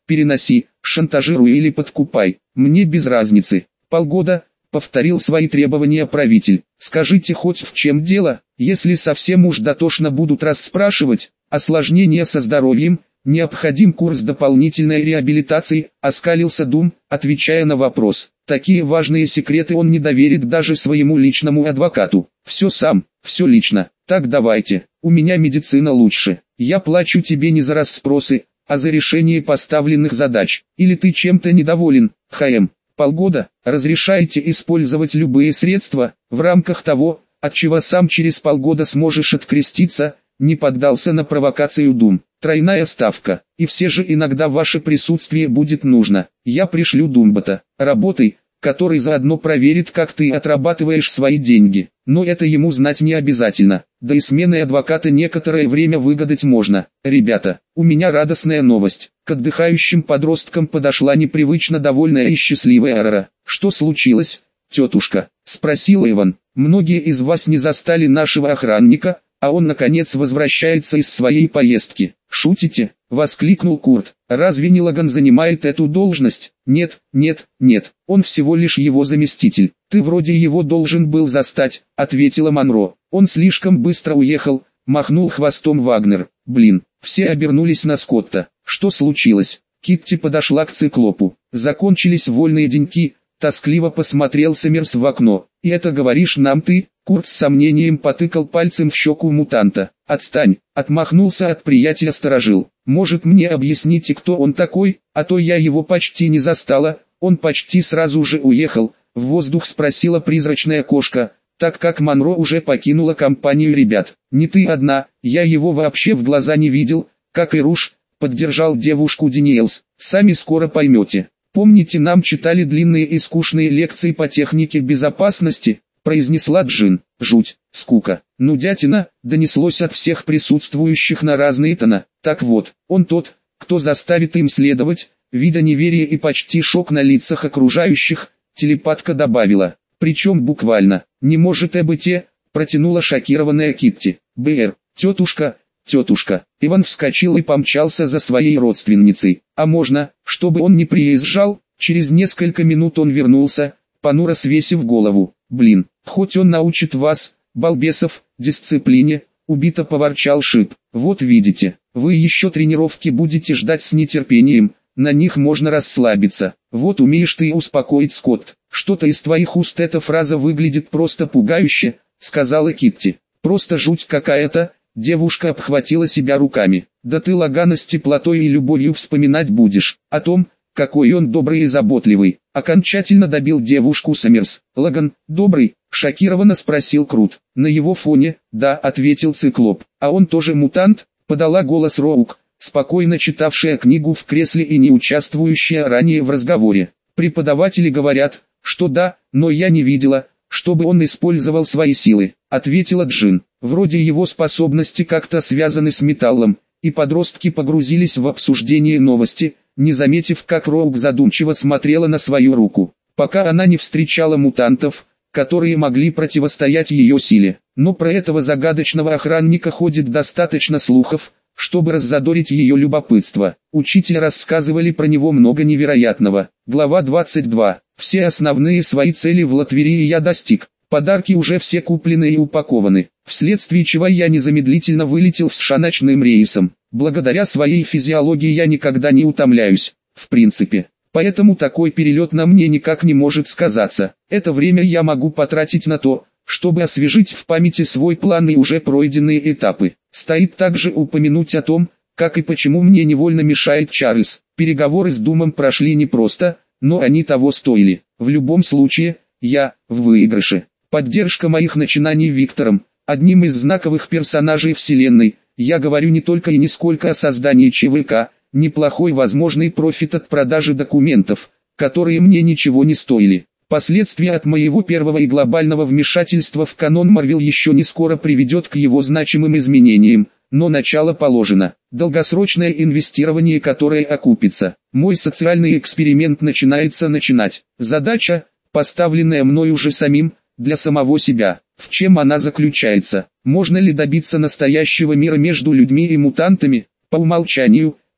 переноси, шантажируй или подкупай, мне без разницы. Полгода, повторил свои требования правитель. Скажите хоть в чем дело, если совсем уж дотошно будут расспрашивать, осложнения со здоровьем, необходим курс дополнительной реабилитации, оскалился Дум, отвечая на вопрос. Такие важные секреты он не доверит даже своему личному адвокату. Все сам, все лично. Так давайте, у меня медицина лучше. Я плачу тебе не за расспросы, а за решение поставленных задач. Или ты чем-то недоволен, ХМ? Полгода, разрешаете использовать любые средства, в рамках того, от чего сам через полгода сможешь откреститься, не поддался на провокацию Дум. Тройная ставка, и все же иногда ваше присутствие будет нужно. Я пришлю Думбота, работай, который заодно проверит, как ты отрабатываешь свои деньги. Но это ему знать не обязательно, да и сменой адвоката некоторое время выгадать можно. Ребята, у меня радостная новость. К отдыхающим подросткам подошла непривычно довольная и счастливая Арара. Что случилось, тетушка? Спросил Иван. Многие из вас не застали нашего охранника, а он наконец возвращается из своей поездки. «Шутите?» — воскликнул Курт. «Разве не Лаган занимает эту должность?» «Нет, нет, нет, он всего лишь его заместитель. Ты вроде его должен был застать», — ответила Монро. «Он слишком быстро уехал», — махнул хвостом Вагнер. «Блин». Все обернулись на Скотта. «Что случилось?» Китти подошла к циклопу. «Закончились вольные деньки», — тоскливо посмотрел Сомерс в окно. «И это говоришь нам ты?» Курт с сомнением потыкал пальцем в щеку мутанта. «Отстань!» — отмахнулся от приятеля сторожил. «Может мне объясните, кто он такой, а то я его почти не застала». «Он почти сразу же уехал», — в воздух спросила призрачная кошка, так как Монро уже покинула компанию ребят. «Не ты одна, я его вообще в глаза не видел, как и Руш», — поддержал девушку Дениэлс. «Сами скоро поймете. Помните, нам читали длинные и скучные лекции по технике безопасности?» произнесла Джин. «Жуть, скука, нудятина», донеслось от всех присутствующих на разные тона. «Так вот, он тот, кто заставит им следовать», видя неверие и почти шок на лицах окружающих, телепатка добавила. «Причем буквально, не может быть», протянула шокированная Китти. «БР, тетушка, тетушка». Иван вскочил и помчался за своей родственницей. «А можно, чтобы он не приезжал?» Через несколько минут он вернулся, понуро свесив голову. «Блин, хоть он научит вас, балбесов, дисциплине», убито поворчал Шип. «Вот видите, вы еще тренировки будете ждать с нетерпением, на них можно расслабиться. Вот умеешь ты успокоить, Скотт. Что-то из твоих уст эта фраза выглядит просто пугающе», сказала Китти. «Просто жуть какая-то», девушка обхватила себя руками. «Да ты Лагана с теплотой и любовью вспоминать будешь, о том, какой он добрый и заботливый», окончательно добил девушку Сомерс. «Лаган, добрый?» шокированно спросил Крут. «На его фоне, да», ответил Циклоп. «А он тоже мутант?» подала голос Роук, спокойно читавшая книгу в кресле и не участвующая ранее в разговоре. «Преподаватели говорят, что да, но я не видела, чтобы он использовал свои силы», ответила Джин. «Вроде его способности как-то связаны с металлом», и подростки погрузились в обсуждение новости, не заметив, как Роук задумчиво смотрела на свою руку, пока она не встречала мутантов, которые могли противостоять ее силе. Но про этого загадочного охранника ходит достаточно слухов, чтобы раззадорить ее любопытство. Учителя рассказывали про него много невероятного. Глава 22. Все основные свои цели в Латверии я достиг. Подарки уже все куплены и упакованы, вследствие чего я незамедлительно вылетел в США ночным рейсом. Благодаря своей физиологии я никогда не утомляюсь, в принципе. Поэтому такой перелет на мне никак не может сказаться. Это время я могу потратить на то, чтобы освежить в памяти свой план и уже пройденные этапы. Стоит также упомянуть о том, как и почему мне невольно мешает Чарльз. Переговоры с Думом прошли непросто, но они того стоили. В любом случае, я в выигрыше. Поддержка моих начинаний Виктором, одним из знаковых персонажей вселенной. Я говорю не только и не сколько о создании ЧВК, неплохой возможный профит от продажи документов, которые мне ничего не стоили. Последствия от моего первого и глобального вмешательства в канон Марвел еще не скоро приведет к его значимым изменениям, но начало положено. Долгосрочное инвестирование, которое окупится. Мой социальный эксперимент начинается. Задача, поставленная мною же самим, для самого себя. В чем она заключается? Можно ли добиться настоящего мира между людьми и мутантами? По умолчанию, нет.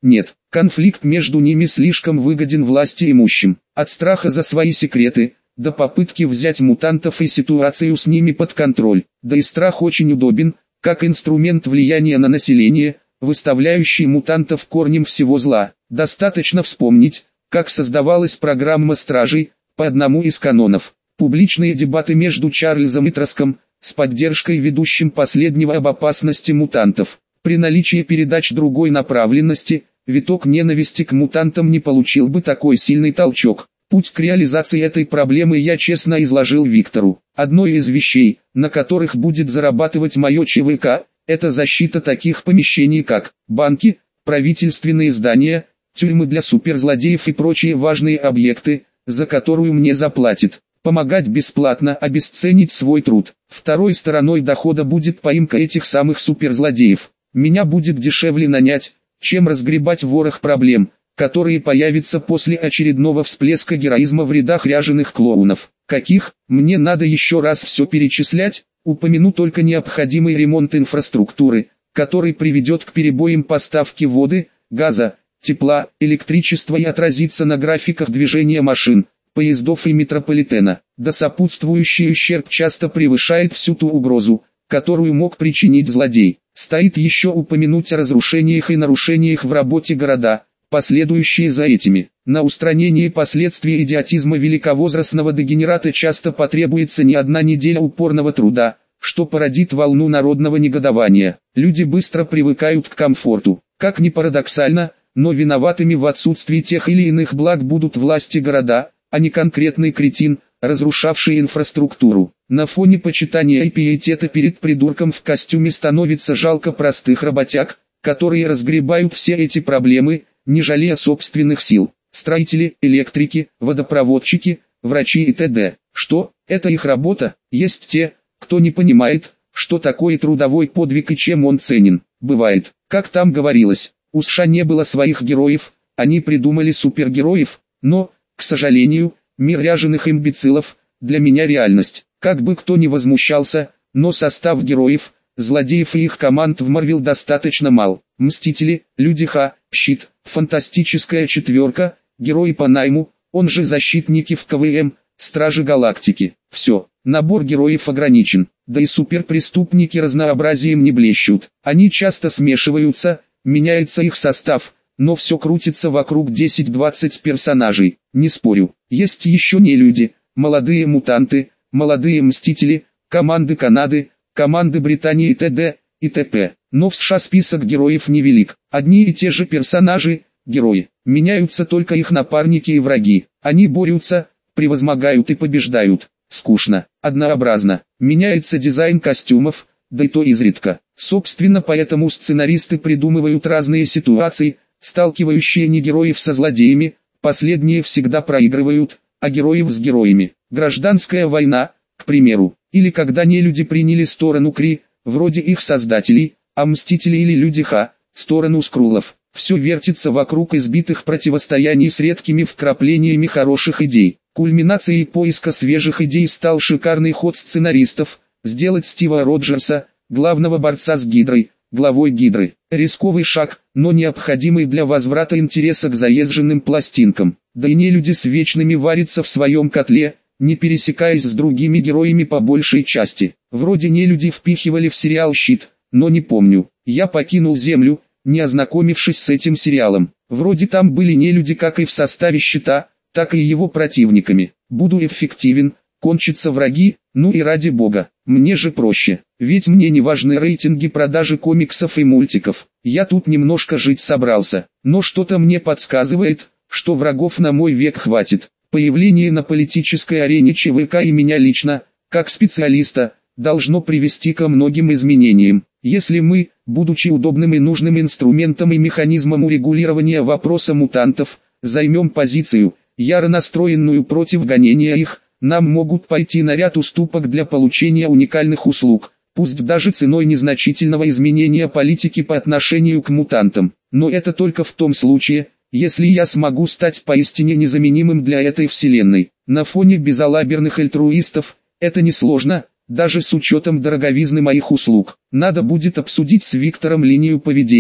Конфликт между ними слишком выгоден власти имущим. От страха за свои секреты, до попытки взять мутантов и ситуацию с ними под контроль. Да и страх очень удобен, как инструмент влияния на население, выставляющий мутантов корнем всего зла. Достаточно вспомнить, как создавалась программа «Стражей» по одному из канонов. Публичные дебаты между Чарльзом и Троском, с поддержкой ведущим последнего об опасности мутантов. При наличии передач другой направленности, виток ненависти к мутантам не получил бы такой сильный толчок. Путь к реализации этой проблемы я честно изложил Виктору. Одной из вещей, на которых будет зарабатывать мое ЧВК, это защита таких помещений как банки, правительственные здания, тюрьмы для суперзлодеев и прочие важные объекты, за которую мне заплатят. Помогать бесплатно, обесценить свой труд. Второй стороной дохода будет поимка этих самых суперзлодеев. Меня будет дешевле нанять, чем разгребать ворох проблем, которые появятся после очередного всплеска героизма в рядах ряженых клоунов. Каких? Мне надо еще раз все перечислять. Упомяну только необходимый ремонт инфраструктуры, который приведет к перебоям поставки воды, газа, тепла, электричества и отразится на графиках движения машин, поездов и метрополитена. Да сопутствующий ущерб часто превышает всю ту угрозу, которую мог причинить злодей. Стоит еще упомянуть о разрушениях и нарушениях в работе города, последующие за этими. На устранение последствий идиотизма великовозрастного дегенерата часто потребуется не одна неделя упорного труда, что породит волну народного негодования. Люди быстро привыкают к комфорту. Как ни парадоксально, но виноватыми в отсутствии тех или иных благ будут власти города, а не конкретный кретин, разрушавший инфраструктуру. На фоне почитания и пиетета перед придурком в костюме становится жалко простых работяг, которые разгребают все эти проблемы, не жалея собственных сил. Строители, электрики, водопроводчики, врачи и т.д. Что, это их работа? Есть те, кто не понимает, что такое трудовой подвиг и чем он ценен. Бывает, как там говорилось, у США не было своих героев, они придумали супергероев, но, к сожалению, мир ряженых имбецилов, для меня реальность. Как бы кто ни возмущался, но состав героев, злодеев и их команд в Марвел достаточно мал. Мстители, Люди Х, Щит, Фантастическая четверка, Герои по найму, он же Защитники в КВМ, Стражи Галактики. Все, набор героев ограничен, да и суперпреступники разнообразием не блещут. Они часто смешиваются, меняется их состав, но все крутится вокруг 10-20 персонажей. Не спорю, есть еще не люди, молодые мутанты, молодые мстители, команды Канады, команды Британии и т.д. и т.п. Но в США список героев невелик. Одни и те же персонажи, герои. Меняются только их напарники и враги. Они борются, превозмогают и побеждают. Скучно, однообразно. Меняется дизайн костюмов, да и то изредка. Собственно, поэтому сценаристы придумывают разные ситуации, сталкивающие не героев со злодеями, последние всегда проигрывают, а героев с героями. Гражданская война, к примеру, или когда нелюди приняли сторону Кри, вроде их создателей, а мстители или Люди Х, сторону скруллов. Все вертится вокруг избитых противостояний с редкими вкраплениями хороших идей. Кульминацией поиска свежих идей стал шикарный ход сценаристов, сделать Стива Роджерса, главного борца с Гидрой, главой Гидры. Рисковый шаг, но необходимый для возврата интереса к заезженным пластинкам. Да и нелюди с вечными варятся в своем котле, не пересекаясь с другими героями по большей части. Вроде нелюди впихивали в сериал «Щит», но не помню. Я покинул Землю, не ознакомившись с этим сериалом. Вроде там были нелюди как и в составе «Щита», так и его противниками. Буду эффективен, кончатся враги, ну и ради бога, мне же проще. Ведь мне не важны рейтинги продажи комиксов и мультиков. Я тут немножко жить собрался. Но что-то мне подсказывает, что врагов на мой век хватит. Появление на политической арене ЧВК и меня лично, как специалиста, должно привести ко многим изменениям. Если мы, будучи удобным и нужным инструментом и механизмом урегулирования вопроса мутантов, займем позицию, яро настроенную против гонения их, нам могут пойти на ряд уступок для получения уникальных услуг, пусть даже ценой незначительного изменения политики по отношению к мутантам. Но это только в том случае, если я смогу стать поистине незаменимым для этой вселенной. На фоне безалаберных альтруистов, это несложно, даже с учетом дороговизны моих услуг. Надо будет обсудить с Виктором линию поведения.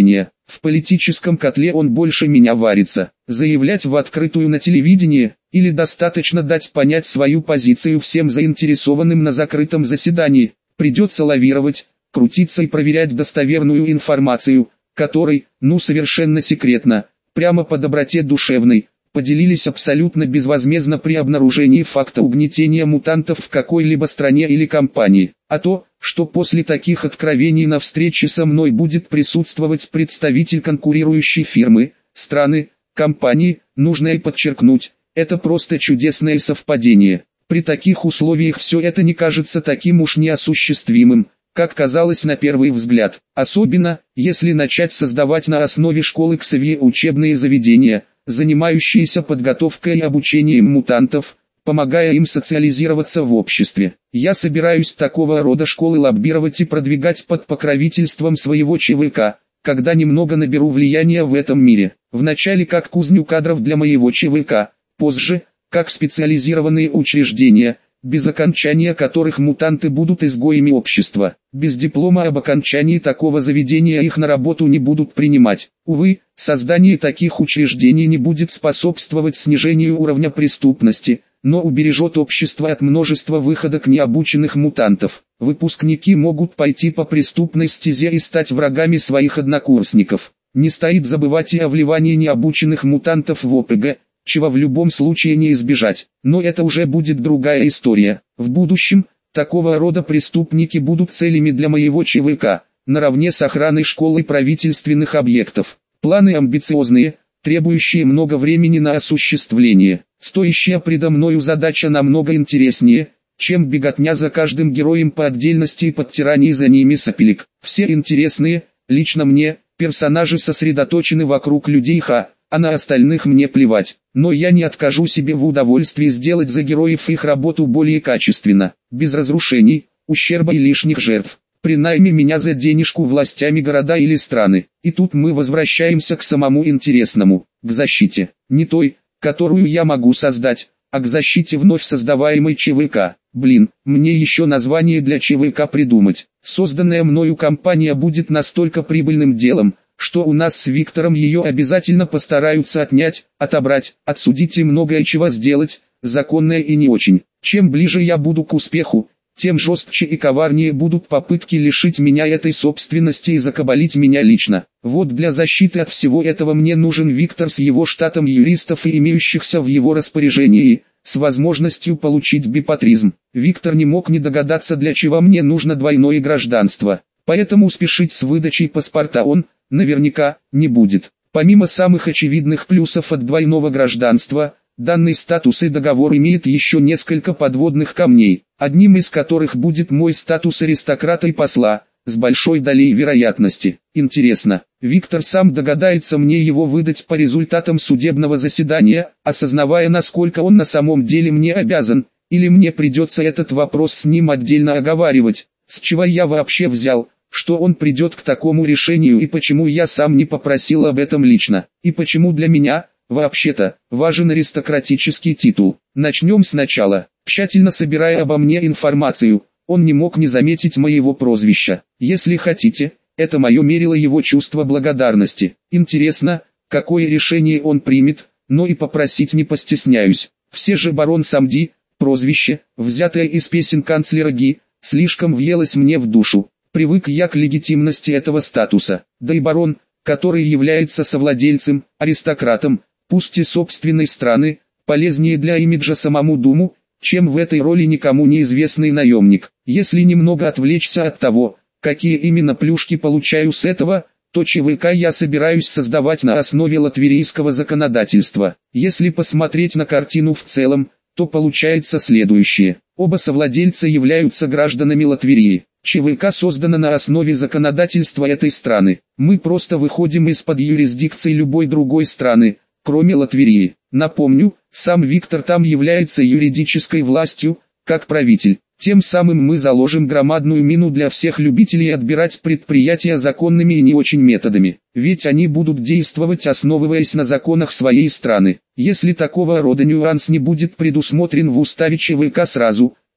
В политическом котле он больше меня варится. Заявлять в открытую на телевидении, или достаточно дать понять свою позицию всем заинтересованным на закрытом заседании. Придется лавировать, крутиться и проверять достоверную информацию, которой, совершенно секретно, прямо по доброте душевной, поделились абсолютно безвозмездно при обнаружении факта угнетения мутантов в какой-либо стране или компании. А то, что после таких откровений на встрече со мной будет присутствовать представитель конкурирующей фирмы, страны, компании, нужно и подчеркнуть, это просто чудесное совпадение. При таких условиях все это не кажется таким уж неосуществимым, как казалось на первый взгляд. Особенно, если начать создавать на основе школы Ксавье учебные заведения, занимающиеся подготовкой и обучением мутантов, помогая им социализироваться в обществе. Я собираюсь такого рода школы лоббировать и продвигать под покровительством своего ЧВК, когда немного наберу влияния в этом мире. Вначале как кузню кадров для моего ЧВК, позже, как специализированные учреждения, без окончания которых мутанты будут изгоями общества. Без диплома об окончании такого заведения их на работу не будут принимать. Увы, создание таких учреждений не будет способствовать снижению уровня преступности, но убережет общество от множества выходок необученных мутантов. Выпускники могут пойти по преступной стезе и стать врагами своих однокурсников. Не стоит забывать и о вливании необученных мутантов в ОПГ, чего в любом случае не избежать. Но это уже будет другая история. В будущем, такого рода преступники будут целями для моего ЧВК, наравне с охраной школы правительственных объектов. Планы амбициозные, требующие много времени на осуществление. Стоящая предо мною задача намного интереснее, чем беготня за каждым героем по отдельности и подтирание за ними сопелек. Все интересные, лично мне, персонажи сосредоточены вокруг людей а на остальных мне плевать. Но я не откажу себе в удовольствии сделать за героев их работу более качественно, без разрушений, ущерба и лишних жертв. Принайми меня за денежку властями города или страны. И тут мы возвращаемся к самому интересному, к защите. Не той, которую я могу создать, а к защите вновь создаваемой ЧВК. Мне еще название для ЧВК придумать. Созданная мною компания будет настолько прибыльным делом, что у нас с Виктором ее обязательно постараются отнять, отобрать, отсудить и многое чего сделать, законное и не очень. Чем ближе я буду к успеху, тем жестче и коварнее будут попытки лишить меня этой собственности и закабалить меня лично. Вот для защиты от всего этого мне нужен Виктор с его штатом юристов и имеющихся в его распоряжении, с возможностью получить бипатризм. Виктор не мог не догадаться, для чего мне нужно двойное гражданство, поэтому спешить с выдачей паспорта он, наверняка, не будет. Помимо самых очевидных плюсов от двойного гражданства, данный статус и договор имеет еще несколько подводных камней, одним из которых будет мой статус аристократа и посла, с большой долей вероятности. Интересно, Виктор сам догадается мне его выдать по результатам судебного заседания, осознавая, насколько он на самом деле мне обязан, или мне придется этот вопрос с ним отдельно оговаривать, с чего я вообще взял, что он придет к такому решению и почему я сам не попросил об этом лично, и почему для меня, вообще-то, важен аристократический титул. Начнем сначала. Тщательно собирая обо мне информацию, он не мог не заметить моего прозвища. Если хотите, это мое мерило его чувство благодарности. Интересно, какое решение он примет, но и попросить не постесняюсь. Все же барон Самди, прозвище, взятое из песен канцлера Ги, слишком въелось мне в душу. Привык я к легитимности этого статуса, да и барон, который является совладельцем, аристократом, пусть и собственной страны, полезнее для имиджа самому Думу, чем в этой роли никому неизвестный наемник. Если немного отвлечься от того, какие именно плюшки получаю с этого, то ЧВК я собираюсь создавать на основе латвийского законодательства. Если посмотреть на картину в целом, то получается следующее. Оба совладельца являются гражданами Латвии. ЧВК создана на основе законодательства этой страны. Мы просто выходим из-под юрисдикции любой другой страны, кроме Латвии. Напомню, сам Виктор там является юридической властью, как правитель. Тем самым мы заложим громадную мину для всех любителей отбирать предприятия законными и не очень методами. Ведь они будут действовать, основываясь на законах своей страны. Если такого рода нюанс не будет предусмотрен в уставе ЧВК сразу,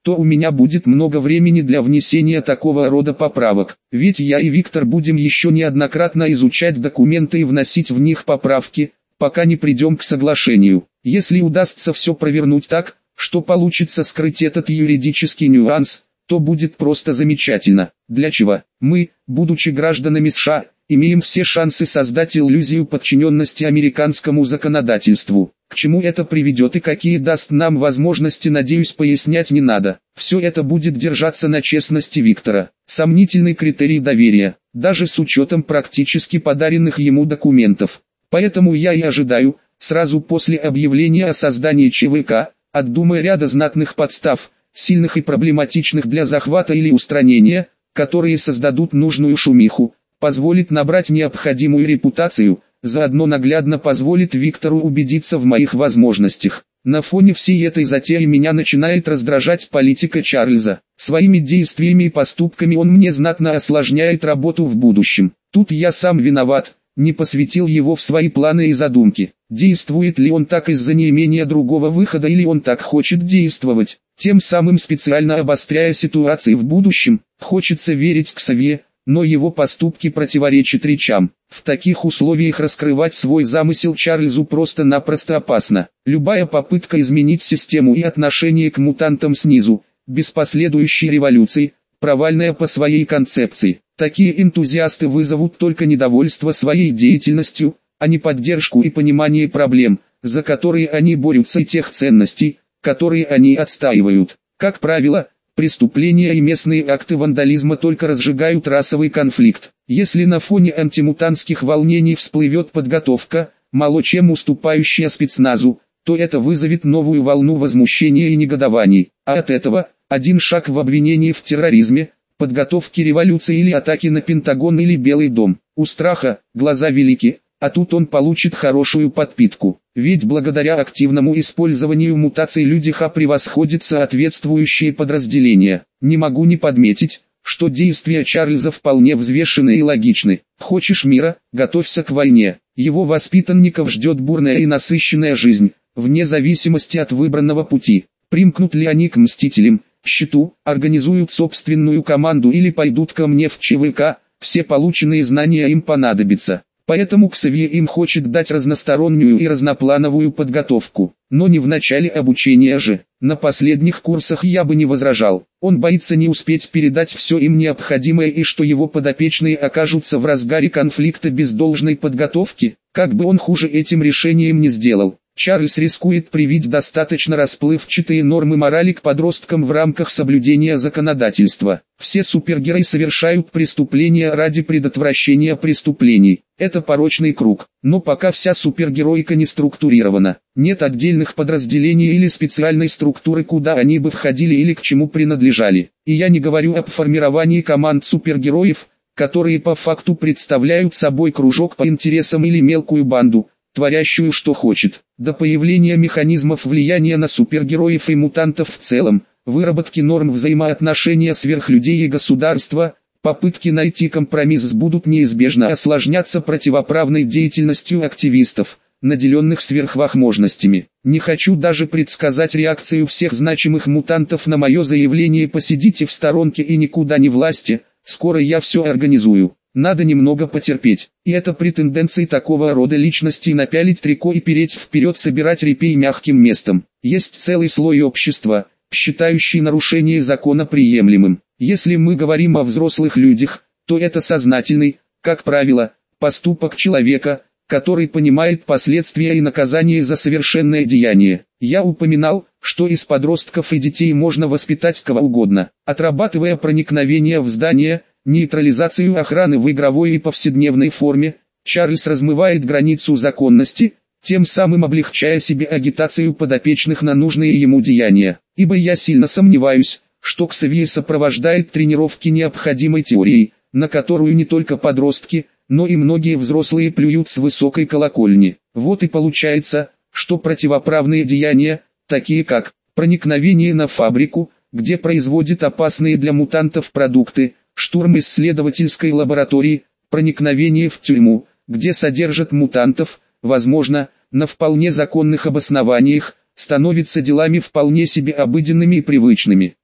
то у меня будет много времени для внесения такого рода поправок. Ведь я и Виктор будем еще неоднократно изучать документы и вносить в них поправки, пока не придем к соглашению. Если удастся все провернуть так, что получится скрыть этот юридический нюанс, то будет просто замечательно. Для чего? Мы, будучи гражданами США, имеем все шансы создать иллюзию подчиненности американскому законодательству. К чему это приведет и какие даст нам возможности, надеюсь, пояснять не надо. Все это будет держаться на честности Виктора. Сомнительный критерий доверия, даже с учетом практически подаренных ему документов. Поэтому я и ожидаю, сразу после объявления о создании ЧВК, от Думы ряда знатных подстав, сильных и проблематичных для захвата или устранения, которые создадут нужную шумиху, позволит набрать необходимую репутацию, заодно наглядно позволит Виктору убедиться в моих возможностях. На фоне всей этой затеи меня начинает раздражать политика Чарльза. Своими действиями и поступками он мне знатно осложняет работу в будущем. Тут я сам виноват, не посвятил его в свои планы и задумки. Действует ли он так из-за неимения другого выхода, или он так хочет действовать, тем самым специально обостряя ситуации в будущем? Хочется верить Ксавье, но его поступки противоречат речам. В таких условиях раскрывать свой замысел Чарльзу просто-напросто опасно. Любая попытка изменить систему и отношение к мутантам снизу, без последующей революции, провальная по своей концепции. Такие энтузиасты вызовут только недовольство своей деятельностью, а не поддержку и понимание проблем, за которые они борются, и тех ценностей, которые они отстаивают. Как правило, преступления и местные акты вандализма только разжигают расовый конфликт. Если на фоне антимутантских волнений всплывет подготовка, мало чем уступающая спецназу, то это вызовет новую волну возмущения и негодований. А от этого, один шаг в обвинении в терроризме, подготовке революции или атаке на Пентагон или Белый дом. У страха глаза велики, а тут он получит хорошую подпитку. Ведь благодаря активному использованию мутаций люди Ха превосходят соответствующие подразделения. Не могу не подметить, что действия Чарльза вполне взвешены и логичны. Хочешь мира, готовься к войне. Его воспитанников ждет бурная и насыщенная жизнь, вне зависимости от выбранного пути. Примкнут ли они к Мстителям, Щиту, организуют собственную команду или пойдут ко мне в ЧВК, все полученные знания им понадобятся. Поэтому Ксавье им хочет дать разностороннюю и разноплановую подготовку, но не в начале обучения же. На последних курсах я бы не возражал. Он боится не успеть передать все им необходимое и что его подопечные окажутся в разгаре конфликта без должной подготовки, как бы он хуже этим решением не сделал. Чарльз рискует привить достаточно расплывчатые нормы морали к подросткам в рамках соблюдения законодательства. Все супергерои совершают преступления ради предотвращения преступлений. Это порочный круг. Но пока вся супергероика не структурирована, нет отдельных подразделений или специальной структуры, куда они бы входили или к чему принадлежали. И я не говорю об формировании команд супергероев, которые по факту представляют собой кружок по интересам или мелкую банду, творящую что хочет. До появления механизмов влияния на супергероев и мутантов в целом, выработки норм взаимоотношения сверхлюдей и государства, попытки найти компромисс будут неизбежно осложняться противоправной деятельностью активистов, наделенных сверхвозможностями. Не хочу даже предсказать реакцию всех значимых мутантов на мое заявление «посидите в сторонке и никуда не власти», скоро я все организую. Надо немного потерпеть. И это при тенденции такого рода личностей напялить трико и переть вперед, собирать репей мягким местом. Есть целый слой общества, считающий нарушение закона приемлемым. Если мы говорим о взрослых людях, то это сознательный, как правило, поступок человека, который понимает последствия и наказание за совершенное деяние. Я упоминал, что из подростков и детей можно воспитать кого угодно, отрабатывая проникновение в здание, нейтрализацию охраны в игровой и повседневной форме. Чарльз размывает границу законности, тем самым облегчая себе агитацию подопечных на нужные ему деяния. Ибо я сильно сомневаюсь, что Ксавье сопровождает тренировки необходимой теорией, на которую не только подростки, но и многие взрослые плюют с высокой колокольни. Вот и получается, что противоправные деяния, такие как проникновение на фабрику, где производят опасные для мутантов продукты, штурм исследовательской лаборатории, проникновение в тюрьму, где содержат мутантов, возможно, на вполне законных обоснованиях, становятся делами вполне себе обыденными и привычными.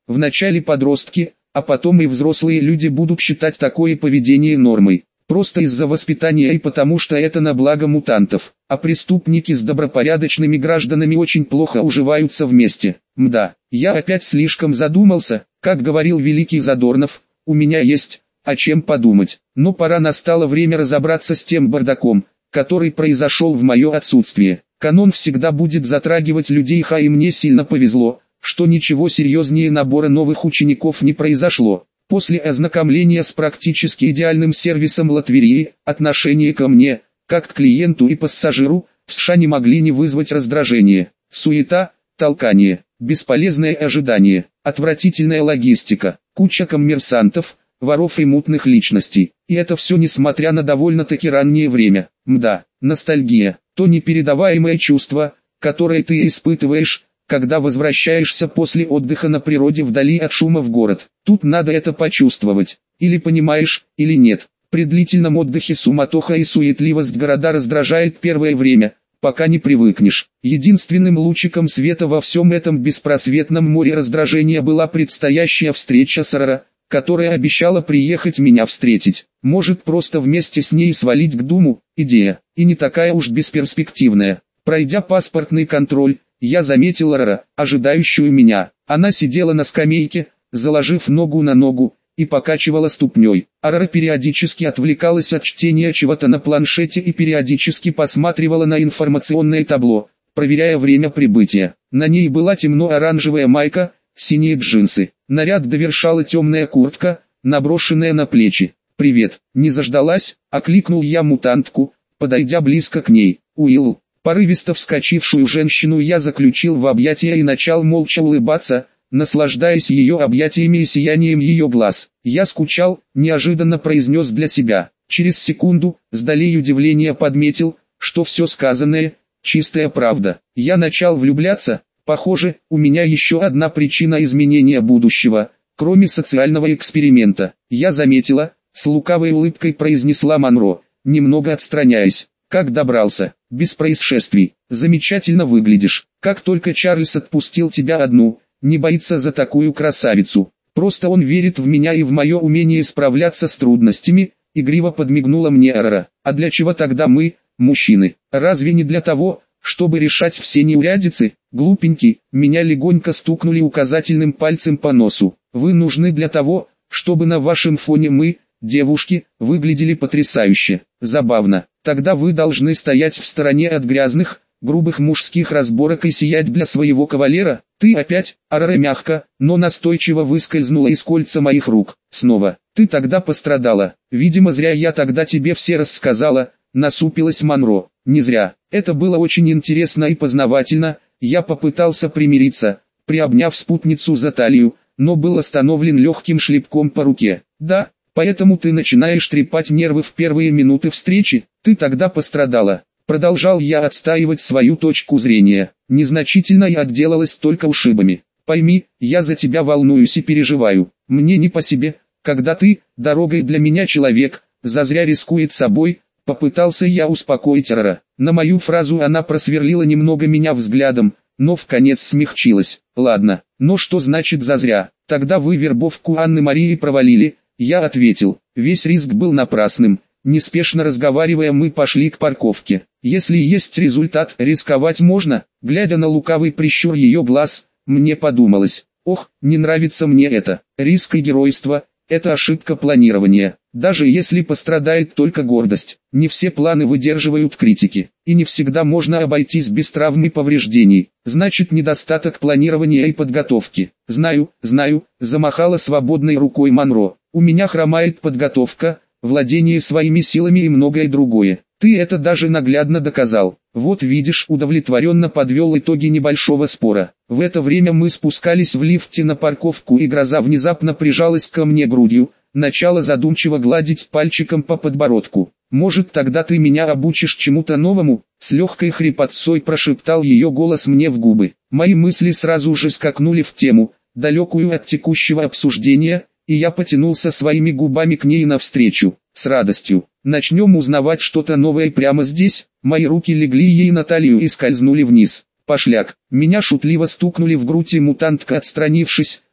Вначале подростки, а потом и взрослые люди будут считать такое поведение нормой. Просто из-за воспитания и потому что это на благо мутантов. А преступники с добропорядочными гражданами очень плохо уживаются вместе. Мда, я опять слишком задумался, как говорил великий Задорнов, у меня есть о чем подумать. Но пора настало время разобраться с тем бардаком, который произошел в мое отсутствие. Канон всегда будет затрагивать людей, и мне сильно повезло, что ничего серьезнее набора новых учеников не произошло. После ознакомления с практически идеальным сервисом Латверии, отношение ко мне, как к клиенту и пассажиру, в США не могли не вызвать раздражение. Суета, толкание, бесполезное ожидание, отвратительная логистика, куча коммерсантов, воров и мутных личностей. И это все несмотря на довольно-таки раннее время. Мда, ностальгия, то непередаваемое чувство, которое ты испытываешь, когда возвращаешься после отдыха на природе вдали от шума в город. Тут надо это почувствовать. Или понимаешь, или нет. При длительном отдыхе суматоха и суетливость города раздражает первое время, пока не привыкнешь. Единственным лучиком света во всем этом беспросветном море раздражения была предстоящая встреча с Рара, которая обещала приехать меня встретить. Может просто вместе с ней свалить к Думу, идея, и не такая уж бесперспективная. Пройдя паспортный контроль, я заметил Рара, ожидающую меня. Она сидела на скамейке, заложив ногу на ногу, и покачивала ступней. Рара периодически отвлекалась от чтения чего-то на планшете и периодически посматривала на информационное табло, проверяя время прибытия. На ней была темно-оранжевая майка, синие джинсы. Наряд довершала темная куртка, наброшенная на плечи. «Привет, не заждалась?» – окликнул я мутантку, подойдя близко к ней. «Уилл». Порывисто вскочившую женщину я заключил в объятия и начал молча улыбаться, наслаждаясь ее объятиями и сиянием ее глаз. «Я скучал», – неожиданно произнес для себя. Через секунду, с долей удивления подметил, что все сказанное – чистая правда. Я начал влюбляться, похоже, у меня еще одна причина изменения будущего, кроме социального эксперимента. Я заметила, с лукавой улыбкой произнесла Монро, немного отстраняясь. «Как добрался? Без происшествий. Замечательно выглядишь. Как только Чарльз отпустил тебя одну, не боится за такую красавицу. Просто он верит в меня и в мое умение справляться с трудностями», — игриво подмигнула мне Рара. «А для чего тогда мы, мужчины? Разве не для того, чтобы решать все неурядицы?» «Глупенький», — меня легонько стукнули указательным пальцем по носу. «Вы нужны для того, чтобы на вашем фоне мы, девушки, выглядели потрясающе. Забавно. Тогда вы должны стоять в стороне от грязных, грубых мужских разборок и сиять для своего кавалера». «Ты опять?» — Рара мягко, но настойчиво выскользнула из кольца моих рук. «Снова. Ты тогда пострадала. Видимо, зря я тогда тебе все рассказала», — насупилась Монро. «Не зря. Это было очень интересно и познавательно». Я попытался примириться, приобняв спутницу за талию, но был остановлен легким шлепком по руке. «Да, поэтому ты начинаешь трепать нервы в первые минуты встречи. Ты тогда пострадала». Продолжал я отстаивать свою точку зрения. Незначительно я отделалась только ушибами. «Пойми, я за тебя волнуюсь и переживаю. Мне не по себе, когда ты, дорогой для меня человек, зазря рискует собой». Попытался я успокоить Рара. На мою фразу она просверлила немного меня взглядом, но вконец смягчилась. «Ладно, но что значит зазря? Тогда вы вербовку Анны Марии провалили?» Я ответил. Весь риск был напрасным. Неспешно разговаривая, мы пошли к парковке. «Если есть результат, рисковать можно», глядя на лукавый прищур ее глаз, мне подумалось. «Ох, не нравится мне это. Риск и геройство – это ошибка планирования. Даже если пострадает только гордость, не все планы выдерживают критики, и не всегда можно обойтись без травм и повреждений. Значит, недостаток планирования и подготовки». «Знаю, знаю», замахала свободной рукой Монро. «У меня хромает подготовка, владение своими силами и многое другое. Ты это даже наглядно доказал. Вот видишь», удовлетворенно подвел итоги небольшого спора. В это время мы спускались в лифте на парковку, и гроза внезапно прижалась ко мне грудью, начала задумчиво гладить пальчиком по подбородку. «Может, тогда ты меня обучишь чему-то новому?» С легкой хрипотцой прошептал ее голос мне в губы. Мои мысли сразу же скакнули в тему, далекую от текущего обсуждения, и я потянулся своими губами к ней навстречу. С радостью. «Начнем узнавать что-то новое прямо здесь». Мои руки легли ей на талию и скользнули вниз. «Пошляк». Меня шутливо стукнули в грудь, и мутантка, отстранившись,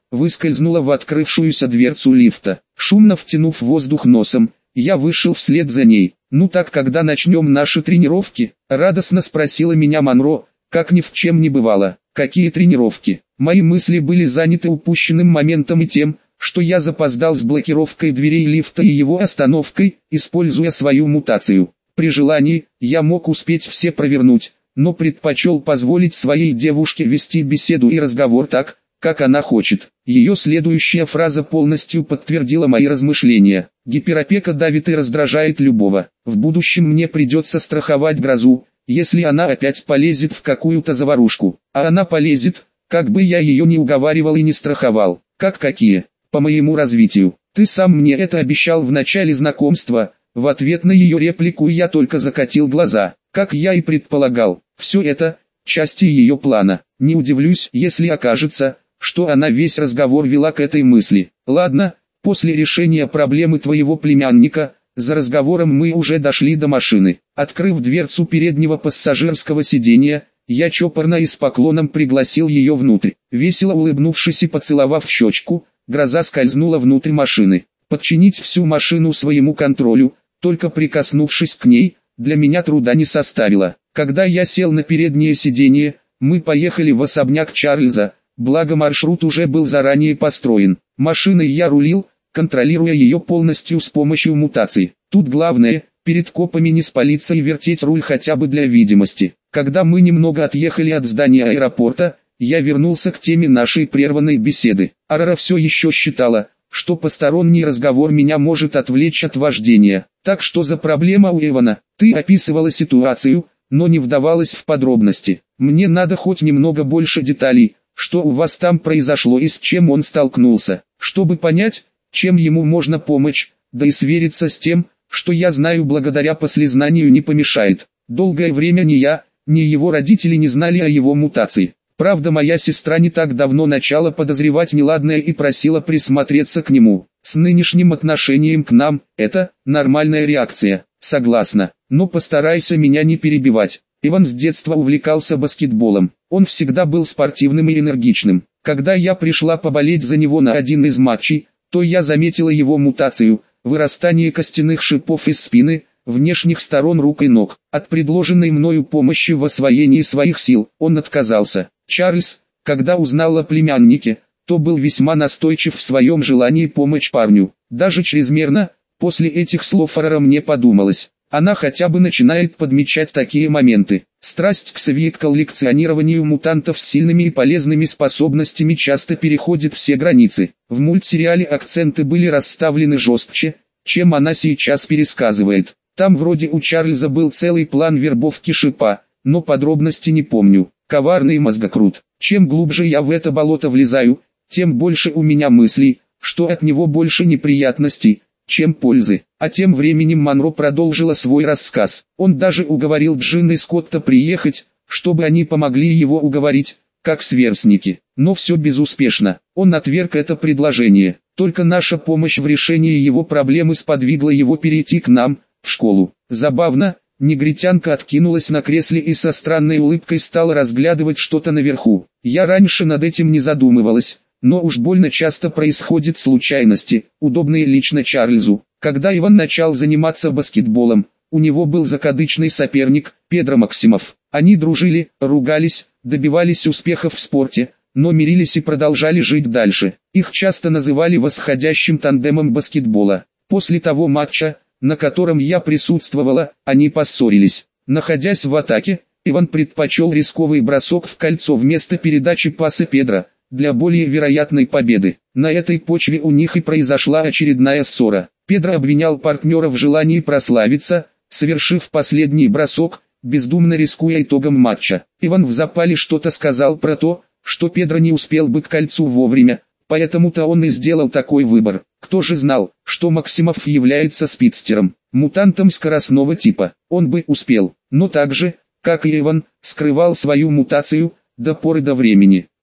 выскользнула в открывшуюся дверцу лифта. Шумно втянув воздух носом, я вышел вслед за ней. «Ну так когда начнем наши тренировки?» – радостно спросила меня Монро, как ни в чем не бывало. «Какие тренировки?» Мои мысли были заняты упущенным моментом и тем, что я запоздал с блокировкой дверей лифта и его остановкой, используя свою мутацию. При желании, я мог успеть все провернуть, но предпочел позволить своей девушке вести беседу и разговор так, как она хочет. Ее следующая фраза полностью подтвердила мои размышления. Гиперопека давит и раздражает любого. В будущем мне придется страховать Грозу, если она опять полезет в какую-то заварушку. А она полезет, как бы я ее не уговаривал и не страховал. Как какие? По моему развитию. Ты сам мне это обещал в начале знакомства. В ответ на ее реплику я только закатил глаза. Как я и предполагал, все это – части ее плана. Не удивлюсь, если окажется, что она весь разговор вела к этой мысли. Ладно, после решения проблемы твоего племянника, за разговором мы уже дошли до машины. Открыв дверцу переднего пассажирского сиденья, я чопорно и с поклоном пригласил ее внутрь. Весело улыбнувшись и поцеловав в щечку, Гроза скользнула внутрь машины. Подчинить всю машину своему контролю, только прикоснувшись к ней, для меня труда не составило. Когда я сел на переднее сиденье, мы поехали в особняк Чарльза, благо маршрут уже был заранее построен. Машиной я рулил, контролируя ее полностью с помощью мутаций. Тут главное, перед копами не спалиться и вертеть руль хотя бы для видимости. Когда мы немного отъехали от здания аэропорта, я вернулся к теме нашей прерванной беседы. Арара все еще считала, что посторонний разговор меня может отвлечь от вождения. Так что за проблема у Эвана? Ты описывала ситуацию, но не вдавалась в подробности. Мне надо хоть немного больше деталей, что у вас там произошло и с чем он столкнулся, чтобы понять, чем ему можно помочь, да и свериться с тем, что я знаю благодаря послезнанию не помешает. Долгое время ни я, ни его родители не знали о его мутации. Правда, моя сестра не так давно начала подозревать неладное и просила присмотреться к нему. С нынешним отношением к нам, это нормальная реакция, согласна, но постарайся меня не перебивать. Иван с детства увлекался баскетболом, он всегда был спортивным и энергичным. Когда я пришла поболеть за него на один из матчей, то я заметила его мутацию, вырастание костяных шипов из спины, внешних сторон рук и ног. От предложенной мною помощи в освоении своих сил он отказался. Чарльз, когда узнал о племяннике, то был весьма настойчив в своем желании помочь парню. Даже чрезмерно, после этих слов Арара мне подумалось, она хотя бы начинает подмечать такие моменты. Страсть к коллекционированию мутантов с сильными и полезными способностями часто переходит все границы. В мультсериале акценты были расставлены жестче, чем она сейчас пересказывает. Там вроде у Чарльза был целый план вербовки Шипа, но подробности не помню. Коварный мозгокрут. Чем глубже я в это болото влезаю, тем больше у меня мыслей, что от него больше неприятностей, чем пользы. А тем временем Монро продолжила свой рассказ. Он даже уговорил Джин и Скотта приехать, чтобы они помогли его уговорить, как сверстники. Но все безуспешно. Он отверг это предложение. Только наша помощь в решении его проблемы сподвигла его перейти к нам, в школу. Забавно, негритянка откинулась на кресле и со странной улыбкой стала разглядывать что-то наверху. Я раньше над этим не задумывалась, но уж больно часто происходят случайности, удобные лично Чарльзу. Когда Иван начал заниматься баскетболом, у него был закадычный соперник, Педро Максимов. Они дружили, ругались, добивались успехов в спорте, но мирились и продолжали жить дальше. Их часто называли восходящим тандемом баскетбола. После того матча, на котором я присутствовала, они поссорились. Находясь в атаке, Иван предпочел рисковый бросок в кольцо вместо передачи паса Педро, для более вероятной победы. На этой почве у них и произошла очередная ссора. Педро обвинял партнера в желании прославиться, совершив последний бросок, бездумно рискуя итогом матча. Иван в запале что-то сказал про то, что Педро не успел бы к кольцу вовремя, поэтому-то он и сделал такой выбор. Кто же знал, что Максимов является спидстером, мутантом скоростного типа. Он бы успел, но так же, как и Иван, скрывал свою мутацию, до поры до времени.